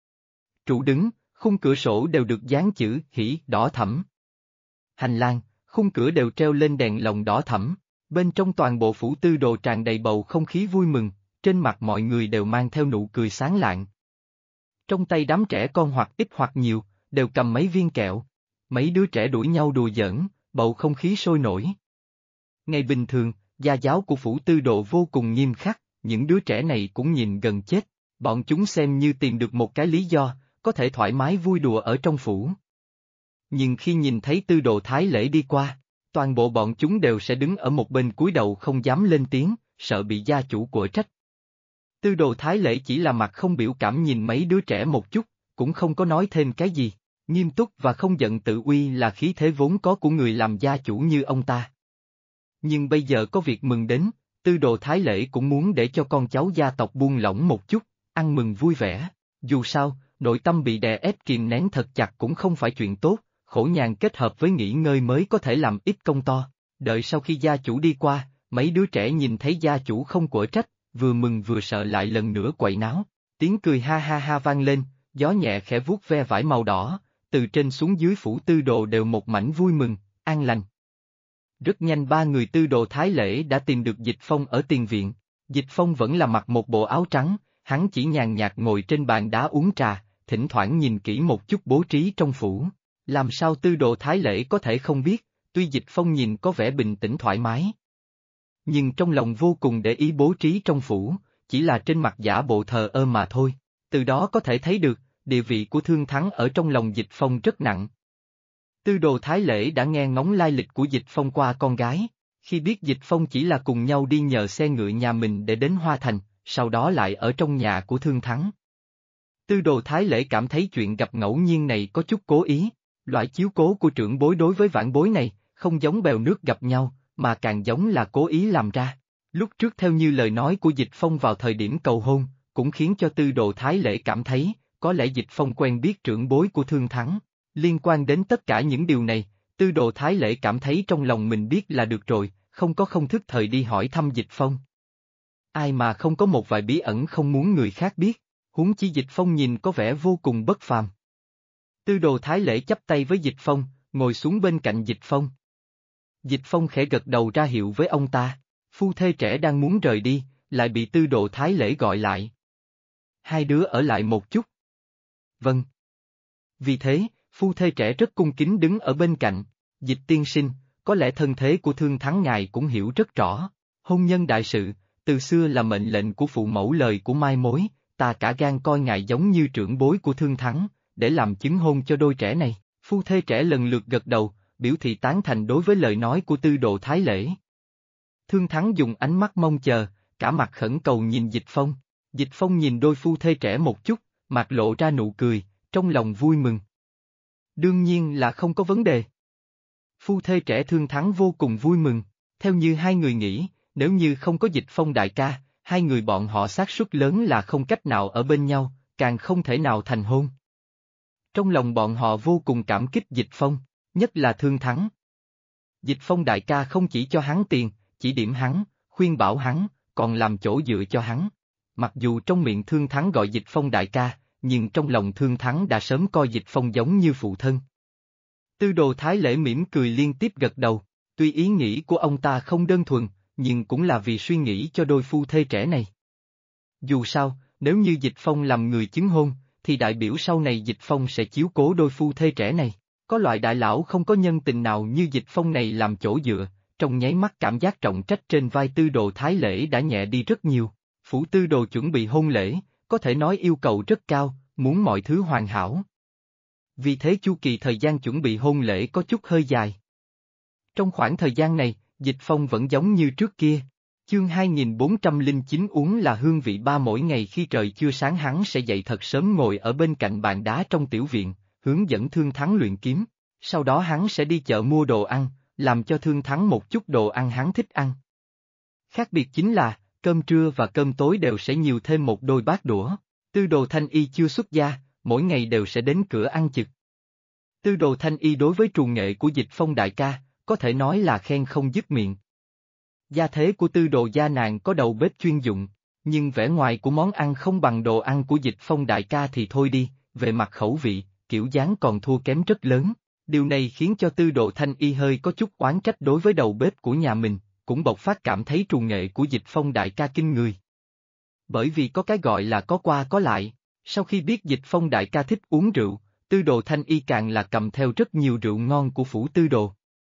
Trụ đứng, khung cửa sổ đều được dán chữ hỷ đỏ thẫm. Hành lang, khung cửa đều treo lên đèn lồng đỏ thẫm. Bên trong toàn bộ phủ Tư Đồ tràn đầy bầu không khí vui mừng, trên mặt mọi người đều mang theo nụ cười sáng lạng. Trong tay đám trẻ con hoặc ít hoặc nhiều, đều cầm mấy viên kẹo. Mấy đứa trẻ đuổi nhau đùa giỡn, bầu không khí sôi nổi. Ngày bình thường, gia giáo của phủ Tư Đồ vô cùng nghiêm khắc, những đứa trẻ này cũng nhìn gần chết. Bọn chúng xem như tìm được một cái lý do, có thể thoải mái vui đùa ở trong phủ. Nhưng khi nhìn thấy Tư Đồ Thái Lễ đi qua, toàn bộ bọn chúng đều sẽ đứng ở một bên cúi đầu không dám lên tiếng, sợ bị gia chủ của trách. Tư Đồ Thái Lễ chỉ là mặt không biểu cảm nhìn mấy đứa trẻ một chút, cũng không có nói thêm cái gì, nghiêm túc và không giận tự uy là khí thế vốn có của người làm gia chủ như ông ta. Nhưng bây giờ có việc mừng đến, Tư Đồ Thái Lễ cũng muốn để cho con cháu gia tộc buông lỏng một chút, ăn mừng vui vẻ. Dù sao, nội tâm bị đè ép kìm nén thật chặt cũng không phải chuyện tốt, khổ nhàn kết hợp với nghỉ ngơi mới có thể làm ít công to. Đợi sau khi gia chủ đi qua, mấy đứa trẻ nhìn thấy gia chủ không quở trách, vừa mừng vừa sợ lại lần nữa quậy náo. Tiếng cười ha ha ha vang lên, gió nhẹ khẽ vuốt ve vải màu đỏ, từ trên xuống dưới phủ Tư Đồ đều một mảnh vui mừng, an lành. Rất nhanh ba người Tư Đồ Thái Lễ đã tìm được Dịch Phong ở tiền viện. Dịch Phong vẫn là mặc một bộ áo trắng, hắn chỉ nhàn nhạt ngồi trên bàn đá uống trà, thỉnh thoảng nhìn kỹ một chút bố trí trong phủ. Làm sao Tư Đồ Thái Lễ có thể không biết, tuy Dịch Phong nhìn có vẻ bình tĩnh thoải mái, nhưng trong lòng vô cùng để ý bố trí trong phủ, chỉ là trên mặt giả bộ thờ ơ mà thôi. Từ đó có thể thấy được, địa vị của Thương Thắng ở trong lòng Dịch Phong rất nặng. Tư Đồ Thái Lễ đã nghe ngóng lai lịch của Dịch Phong qua con gái, khi biết Dịch Phong chỉ là cùng nhau đi nhờ xe ngựa nhà mình để đến Hoa Thành, sau đó lại ở trong nhà của Thương Thắng. Tư đồ thái lễ cảm thấy chuyện gặp ngẫu nhiên này có chút cố ý, loại chiếu cố của trưởng bối đối với vãn bối này, không giống bèo nước gặp nhau, mà càng giống là cố ý làm ra. Lúc trước theo như lời nói của Dịch Phong vào thời điểm cầu hôn, cũng khiến cho tư đồ thái lễ cảm thấy, có lẽ Dịch Phong quen biết trưởng bối của Thương Thắng. Liên quan đến tất cả những điều này, tư đồ thái lễ cảm thấy trong lòng mình biết là được rồi, không thức thời đi hỏi thăm Dịch Phong. Ai mà không có một vài bí ẩn không muốn người khác biết, huống chi Dịch Phong nhìn có vẻ vô cùng bất phàm. Tư đồ thái lễ chắp tay với Dịch Phong, ngồi xuống bên cạnh Dịch Phong. Dịch Phong khẽ gật đầu ra hiệu với ông ta, phu thê trẻ đang muốn rời đi, lại bị tư đồ thái lễ gọi lại. Hai đứa ở lại một chút. Vâng. Vì thế, phu thê trẻ rất cung kính đứng ở bên cạnh, Dịch tiên sinh, có lẽ thân thế của Thương Thắng ngài cũng hiểu rất rõ. Hôn nhân đại sự, từ xưa là mệnh lệnh của phụ mẫu lời của mai mối, ta cả gan coi ngài giống như trưởng bối của Thương Thắng, để làm chứng hôn cho đôi trẻ này. Phu thê trẻ lần lượt gật đầu, biểu thị tán thành đối với lời nói của tư đồ thái lễ. Thương Thắng dùng ánh mắt mong chờ, cả mặt khẩn cầu nhìn Dịch Phong. Dịch Phong nhìn đôi phu thê trẻ một chút, mặt lộ ra nụ cười, trong lòng vui mừng. Đương nhiên là không có vấn đề. Phu thê trẻ Thương Thắng vô cùng vui mừng, theo như hai người nghĩ, nếu như không có Dịch Phong đại ca, hai người bọn họ xác suất lớn là không cách nào ở bên nhau, càng không thể nào thành hôn. Trong lòng bọn họ vô cùng cảm kích Dịch Phong, nhất là Thương Thắng. Dịch Phong đại ca không chỉ cho hắn tiền, chỉ điểm hắn, khuyên bảo hắn, còn làm chỗ dựa cho hắn. Mặc dù trong miệng Thương Thắng gọi Dịch Phong đại ca, nhưng trong lòng Thương Thắng đã sớm coi Dịch Phong giống như phụ thân. Tư đồ thái lễ mỉm cười liên tiếp gật đầu, tuy ý nghĩ của ông ta không đơn thuần, nhưng cũng là vì suy nghĩ cho đôi phu thê trẻ này. Dù sao, nếu như Dịch Phong làm người chứng hôn, thì đại biểu sau này Dịch Phong sẽ chiếu cố đôi phu thê trẻ này. Có loại đại lão không có nhân tình nào như Dịch Phong này làm chỗ dựa, trong nháy mắt cảm giác trọng trách trên vai tư đồ thái lễ đã nhẹ đi rất nhiều. Phủ tư đồ chuẩn bị hôn lễ, có thể nói yêu cầu rất cao, muốn mọi thứ hoàn hảo. Vì thế chu kỳ thời gian chuẩn bị hôn lễ có chút hơi dài. Trong khoảng thời gian này, Dịch Phong vẫn giống như trước kia. Chương 2409 uống là hương vị ba mỗi ngày khi trời chưa sáng hắn sẽ dậy thật sớm ngồi ở bên cạnh bàn đá trong tiểu viện, hướng dẫn Thương Thắng luyện kiếm. Sau đó hắn sẽ đi chợ mua đồ ăn, làm cho Thương Thắng một chút đồ ăn hắn thích ăn. Khác biệt chính là, cơm trưa và cơm tối đều sẽ nhiều thêm một đôi bát đũa. Tư đồ Thanh Y chưa xuất gia, mỗi ngày đều sẽ đến cửa ăn chực. Tư đồ Thanh Y đối với trù nghệ của Dịch Phong đại ca, có thể nói là khen không dứt miệng. Gia thế của tư đồ gia nàng có đầu bếp chuyên dụng, nhưng vẻ ngoài của món ăn không bằng đồ ăn của Dịch Phong đại ca thì thôi đi, về mặt khẩu vị, kiểu dáng còn thua kém rất lớn. Điều này khiến cho tư đồ Thanh Y hơi có chút oán trách đối với đầu bếp của nhà mình, cũng bộc phát cảm thấy trù nghệ của Dịch Phong đại ca kinh người. Bởi vì có cái gọi là có qua có lại, sau khi biết Dịch Phong đại ca thích uống rượu, tư đồ Thanh Y càng là cầm theo rất nhiều rượu ngon của phủ tư đồ.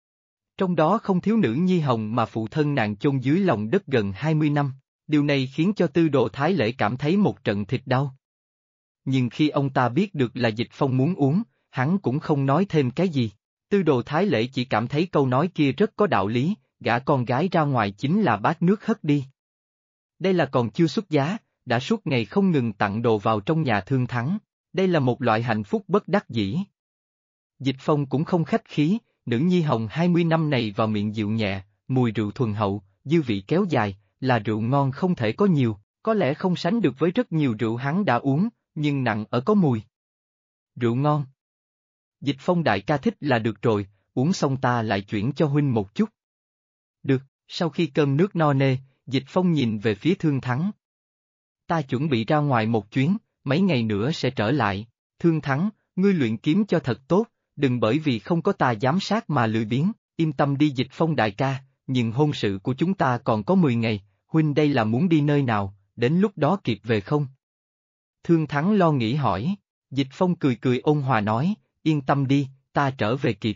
Trong đó không thiếu nữ nhi hồng mà phụ thân nàng chôn dưới lòng đất gần 20 năm, điều này khiến cho tư đồ thái lễ cảm thấy một trận thịt đau. Nhưng khi ông ta biết được là Dịch Phong muốn uống, hắn cũng không nói thêm cái gì. Tư đồ thái lễ chỉ cảm thấy câu nói kia rất có đạo lý, gả con gái ra ngoài chính là bát nước hất đi. Đây là còn chưa xuất giá, đã suốt ngày không ngừng tặng đồ vào trong nhà Thương Thắng, đây là một loại hạnh phúc bất đắc dĩ. Dịch Phong cũng không khách khí, nữ nhi hồng 20 năm này vào miệng dịu nhẹ, mùi rượu thuần hậu, dư vị kéo dài, là rượu ngon không thể có nhiều, có lẽ không sánh được với rất nhiều rượu hắn đã uống, nhưng nặng ở có mùi. Rượu ngon. Dịch Phong đại ca thích là được rồi, uống xong ta lại chuyển cho huynh một chút. Được, sau khi cơm nước no nê, Dịch Phong nhìn về phía Thương Thắng. Ta chuẩn bị ra ngoài một chuyến, mấy ngày nữa sẽ trở lại. Thương Thắng, ngươi luyện kiếm cho thật tốt, đừng bởi vì không có ta giám sát mà lười biếng, yên tâm đi Dịch Phong đại ca, nhưng hôn sự của chúng ta còn có 10 ngày, huynh đây là muốn đi nơi nào, đến lúc đó kịp về không? Thương Thắng lo nghĩ hỏi, Dịch Phong cười cười ôn hòa nói, yên tâm đi, ta trở về kịp.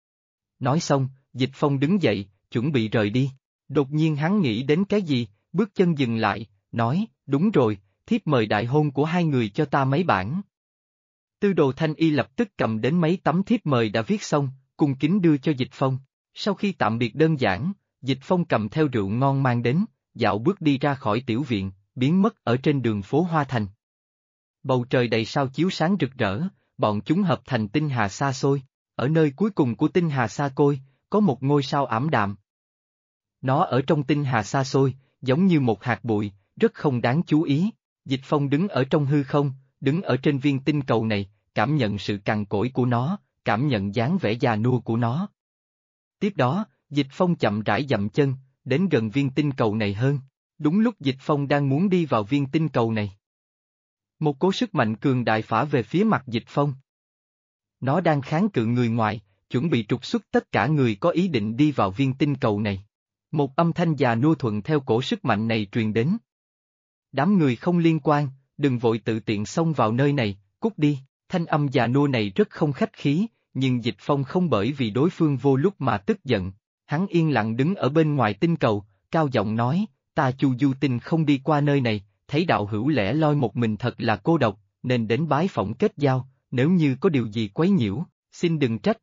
Nói xong, Dịch Phong đứng dậy, chuẩn bị rời đi. Đột nhiên hắn nghĩ đến cái gì, bước chân dừng lại, nói, đúng rồi, thiếp mời đại hôn của hai người cho ta mấy bản. Tư đồ Thanh Y lập tức cầm đến mấy tấm thiếp mời đã viết xong, cung kính đưa cho Dịch Phong. Sau khi tạm biệt đơn giản, Dịch Phong cầm theo rượu ngon mang đến, dạo bước đi ra khỏi tiểu viện, biến mất ở trên đường phố Hoa Thành. Bầu trời đầy sao chiếu sáng rực rỡ, bọn chúng hợp thành tinh hà xa xôi. Ở nơi cuối cùng của tinh hà xa côi, có một ngôi sao ảm đạm. Nó ở trong tinh hà xa xôi, giống như một hạt bụi, rất không đáng chú ý. Dịch Phong đứng ở trong hư không, đứng ở trên viên tinh cầu này, cảm nhận sự cằn cỗi của nó, cảm nhận dáng vẻ già nua của nó. Tiếp đó, Dịch Phong chậm rãi dậm chân, đến gần viên tinh cầu này hơn. Đúng lúc Dịch Phong đang muốn đi vào viên tinh cầu này. Một cỗ sức mạnh cường đại phả về phía mặt Dịch Phong. Nó đang kháng cự người ngoài, chuẩn bị trục xuất tất cả người có ý định đi vào viên tinh cầu này. Một âm thanh già nua thuận theo cổ sức mạnh này truyền đến. Đám người không liên quan, đừng vội tự tiện xông vào nơi này, cút đi. Thanh âm già nua này rất không khách khí, nhưng Dịch Phong không bởi vì đối phương vô lúc mà tức giận. Hắn yên lặng đứng ở bên ngoài tinh cầu, cao giọng nói, ta Chu Du Tinh không đi qua nơi này, thấy đạo hữu lẻ loi một mình thật là cô độc, nên đến bái phỏng kết giao, nếu như có điều gì quấy nhiễu, xin đừng trách.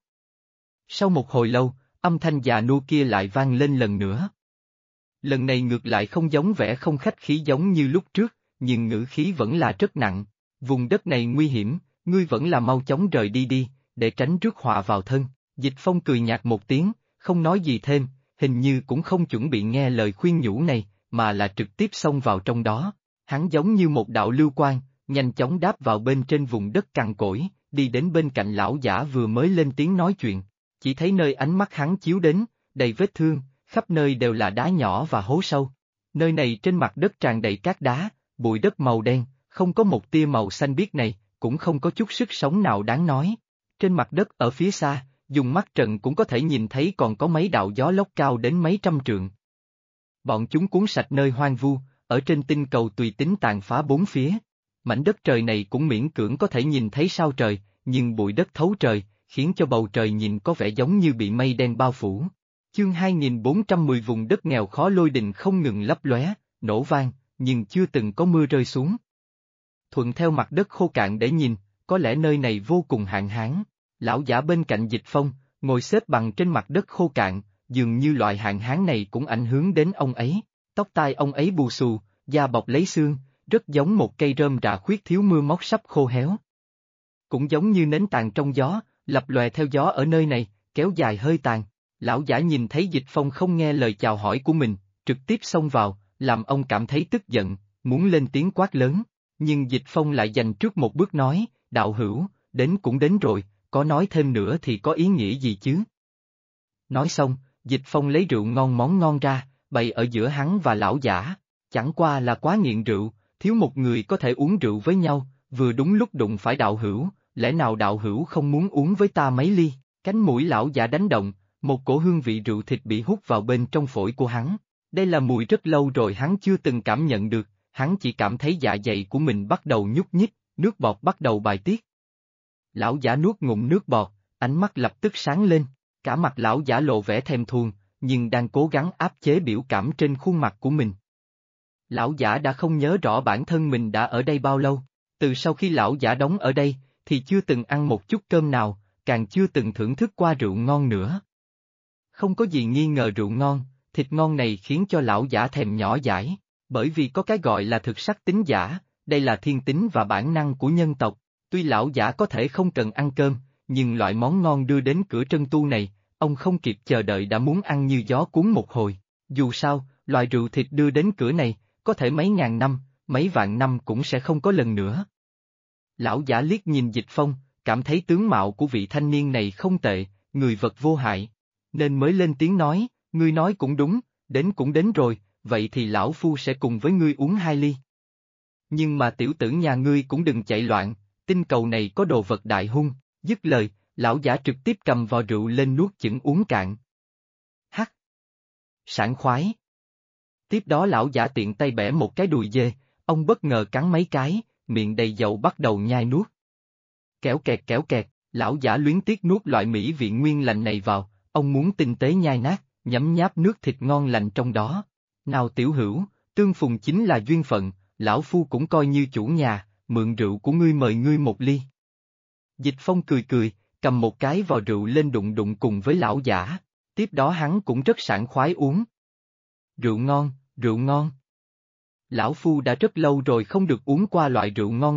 Sau một hồi lâu, âm thanh già nua kia lại vang lên lần nữa. Lần này ngược lại không giống vẻ không khách khí giống như lúc trước, nhưng ngữ khí vẫn là rất nặng. Vùng đất này nguy hiểm, ngươi vẫn là mau chóng rời đi đi, để tránh rước họa vào thân. Dịch Phong cười nhạt một tiếng, không nói gì thêm, hình như cũng không chuẩn bị nghe lời khuyên nhủ này, mà là trực tiếp xông vào trong đó. Hắn giống như một đạo lưu quang, nhanh chóng đáp vào bên trên vùng đất cằn cỗi, đi đến bên cạnh lão giả vừa mới lên tiếng nói chuyện. Chỉ thấy nơi ánh mắt hắn chiếu đến, đầy vết thương, khắp nơi đều là đá nhỏ và hố sâu. Nơi này trên mặt đất tràn đầy cát đá, bụi đất màu đen, không có một tia màu xanh biếc này, cũng không có chút sức sống nào đáng nói. Trên mặt đất ở phía xa, dùng mắt trần cũng có thể nhìn thấy còn có mấy đạo gió lốc cao đến mấy trăm trượng. Bọn chúng cuốn sạch nơi hoang vu, ở trên tinh cầu tùy tính tàn phá bốn phía. Mảnh đất trời này cũng miễn cưỡng có thể nhìn thấy sao trời, nhưng bụi đất thấu trời, khiến cho bầu trời nhìn có vẻ giống như bị mây đen bao phủ. Chương 2410 vùng đất nghèo khó lôi đình không ngừng lấp lóe, nổ vang, nhưng chưa từng có mưa rơi xuống. Thuận theo mặt đất khô cạn để nhìn, có lẽ nơi này vô cùng hạn hán. Lão giả bên cạnh Dịch Phong, ngồi xếp bằng trên mặt đất khô cạn, dường như loại hạn hán này cũng ảnh hưởng đến ông ấy. Tóc tai ông ấy bù xù, da bọc lấy xương, rất giống một cây rơm rạ khuyết thiếu mưa móc sắp khô héo. Cũng giống như nến tàn trong gió, lập lòe theo gió ở nơi này, kéo dài hơi tàn. Lão giả nhìn thấy Dịch Phong không nghe lời chào hỏi của mình, trực tiếp xông vào, làm ông cảm thấy tức giận, muốn lên tiếng quát lớn. Nhưng Dịch Phong lại dành trước một bước nói, đạo hữu, đến cũng đến rồi, có nói thêm nữa thì có ý nghĩa gì chứ? Nói xong, Dịch Phong lấy rượu ngon món ngon ra, bày ở giữa hắn và lão giả. Chẳng qua là quá nghiện rượu, thiếu một người có thể uống rượu với nhau, vừa đúng lúc đụng phải đạo hữu, lẽ nào đạo hữu không muốn uống với ta mấy ly? Cánh mũi lão giả đánh động, một cổ hương vị rượu thịt bị hút vào bên trong phổi của hắn. Đây là mùi rất lâu rồi hắn chưa từng cảm nhận được, hắn chỉ cảm thấy dạ dày của mình bắt đầu nhúc nhích, nước bọt bắt đầu bài tiết. Lão giả nuốt ngụm nước bọt, ánh mắt lập tức sáng lên, cả mặt lão giả lộ vẻ thèm thuồng, nhưng đang cố gắng áp chế biểu cảm trên khuôn mặt của mình. Lão giả đã không nhớ rõ bản thân mình đã ở đây bao lâu, từ sau khi lão giả đóng ở đây, thì chưa từng ăn một chút cơm nào, càng chưa từng thưởng thức qua rượu ngon nữa. Không có gì nghi ngờ rượu ngon, thịt ngon này khiến cho lão giả thèm nhỏ dãi, bởi vì có cái gọi là thực sắc tính giả, đây là thiên tính và bản năng của nhân tộc. Tuy lão giả có thể không cần ăn cơm, nhưng loại món ngon đưa đến cửa trân tu này, ông không kịp chờ đợi đã muốn ăn như gió cuốn một hồi. Dù sao, loại rượu thịt đưa đến cửa này, có thể mấy ngàn năm, mấy vạn năm cũng sẽ không có lần nữa. Lão giả liếc nhìn Dịch Phong, cảm thấy tướng mạo của vị thanh niên này không tệ, người vật vô hại, nên mới lên tiếng nói, ngươi nói cũng đúng, đến cũng đến rồi, vậy thì lão phu sẽ cùng với ngươi uống 2 ly. Nhưng mà tiểu tử nhà ngươi cũng đừng chạy loạn, tinh cầu này có đồ vật đại hung, dứt lời, lão giả trực tiếp cầm vò rượu lên nuốt chửng uống cạn. Hắc! Sảng khoái! Tiếp đó lão giả tiện tay bẻ một cái đùi dê, ông bất ngờ cắn mấy cái, miệng đầy dầu bắt đầu nhai nuốt. Kéo kẹt, lão giả luyến tiếc nuốt loại mỹ vị nguyên lành này vào, ông muốn tinh tế nhai nát, nhấm nháp nước thịt ngon lành trong đó. Nào tiểu hữu, tương phùng chính là duyên phận, lão phu cũng coi như chủ nhà, mượn rượu của ngươi mời ngươi một ly. Dịch Phong cười cười, cầm một cái vò rượu lên đụng đụng cùng với lão giả, tiếp đó hắn cũng rất sảng khoái uống. Rượu ngon, rượu ngon. Lão phu đã rất lâu rồi không được uống qua loại rượu ngon này,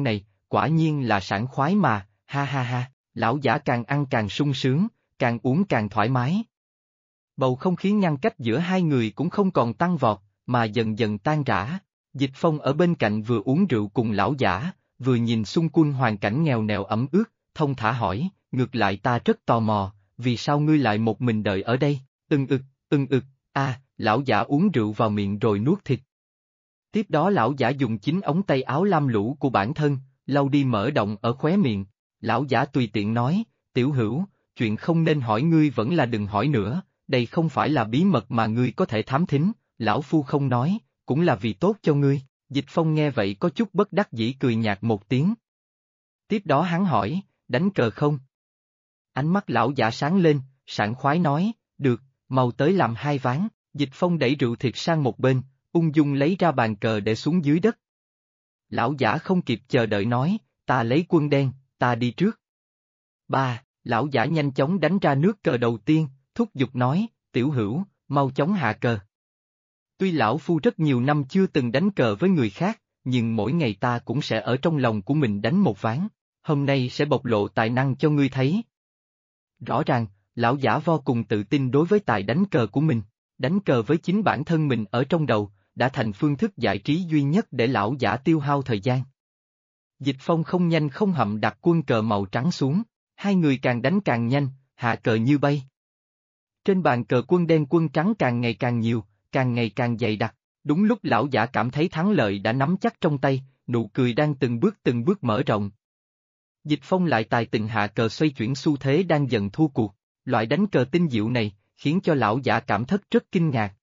quả nhiên là sảng khoái mà, ha ha ha, lão giả càng ăn càng sung sướng, càng uống càng thoải mái. Bầu không khí ngăn cách giữa hai người cũng không còn tăng vọt, mà dần dần tan rã. Dịch Phong ở bên cạnh vừa uống rượu cùng lão giả, vừa nhìn xung quanh hoàn cảnh nghèo nàn ẩm ướt, thông thả hỏi, ngược lại ta rất tò mò, vì sao ngươi lại một mình đợi ở đây, ưng ực, lão giả uống rượu vào miệng rồi nuốt thịt. Tiếp đó lão giả dùng chính ống tay áo lam lũ của bản thân, lau đi mỡ động ở khóe miệng, lão giả tùy tiện nói, tiểu hữu, chuyện không nên hỏi ngươi vẫn là đừng hỏi nữa, đây không phải là bí mật mà ngươi có thể thám thính, lão phu không nói, cũng là vì tốt cho ngươi. Dịch Phong nghe vậy có chút bất đắc dĩ cười nhạt một tiếng. Tiếp đó hắn hỏi, đánh cờ không? Ánh mắt lão giả sáng lên, sảng khoái nói, được, mau tới làm hai ván. Dịch Phong đẩy rượu thịt sang một bên, ung dung lấy ra bàn cờ để xuống dưới đất. Lão giả không kịp chờ đợi nói, ta lấy quân đen, ta đi trước. Lão giả nhanh chóng đánh ra nước cờ đầu tiên, thúc giục nói, tiểu hữu, mau chóng hạ cờ. Tuy lão phu rất nhiều năm chưa từng đánh cờ với người khác, nhưng mỗi ngày ta cũng sẽ ở trong lòng của mình đánh một ván, hôm nay sẽ bộc lộ tài năng cho ngươi thấy. Rõ ràng, lão giả vô cùng tự tin đối với tài đánh cờ của mình, đánh cờ với chính bản thân mình ở trong đầu, đã thành phương thức giải trí duy nhất để lão giả tiêu hao thời gian. Dịch Phong không nhanh không chậm đặt quân cờ màu trắng xuống, hai người càng đánh càng nhanh, hạ cờ như bay. Trên bàn cờ quân đen quân trắng càng ngày càng nhiều, càng ngày càng dày đặc, đúng lúc lão giả cảm thấy thắng lợi đã nắm chắc trong tay, nụ cười đang từng bước mở rộng. Dịch Phong lại tài tình hạ cờ xoay chuyển xu thế đang dần thua cuộc, loại đánh cờ tinh diệu này, khiến cho lão giả cảm thất rất kinh ngạc,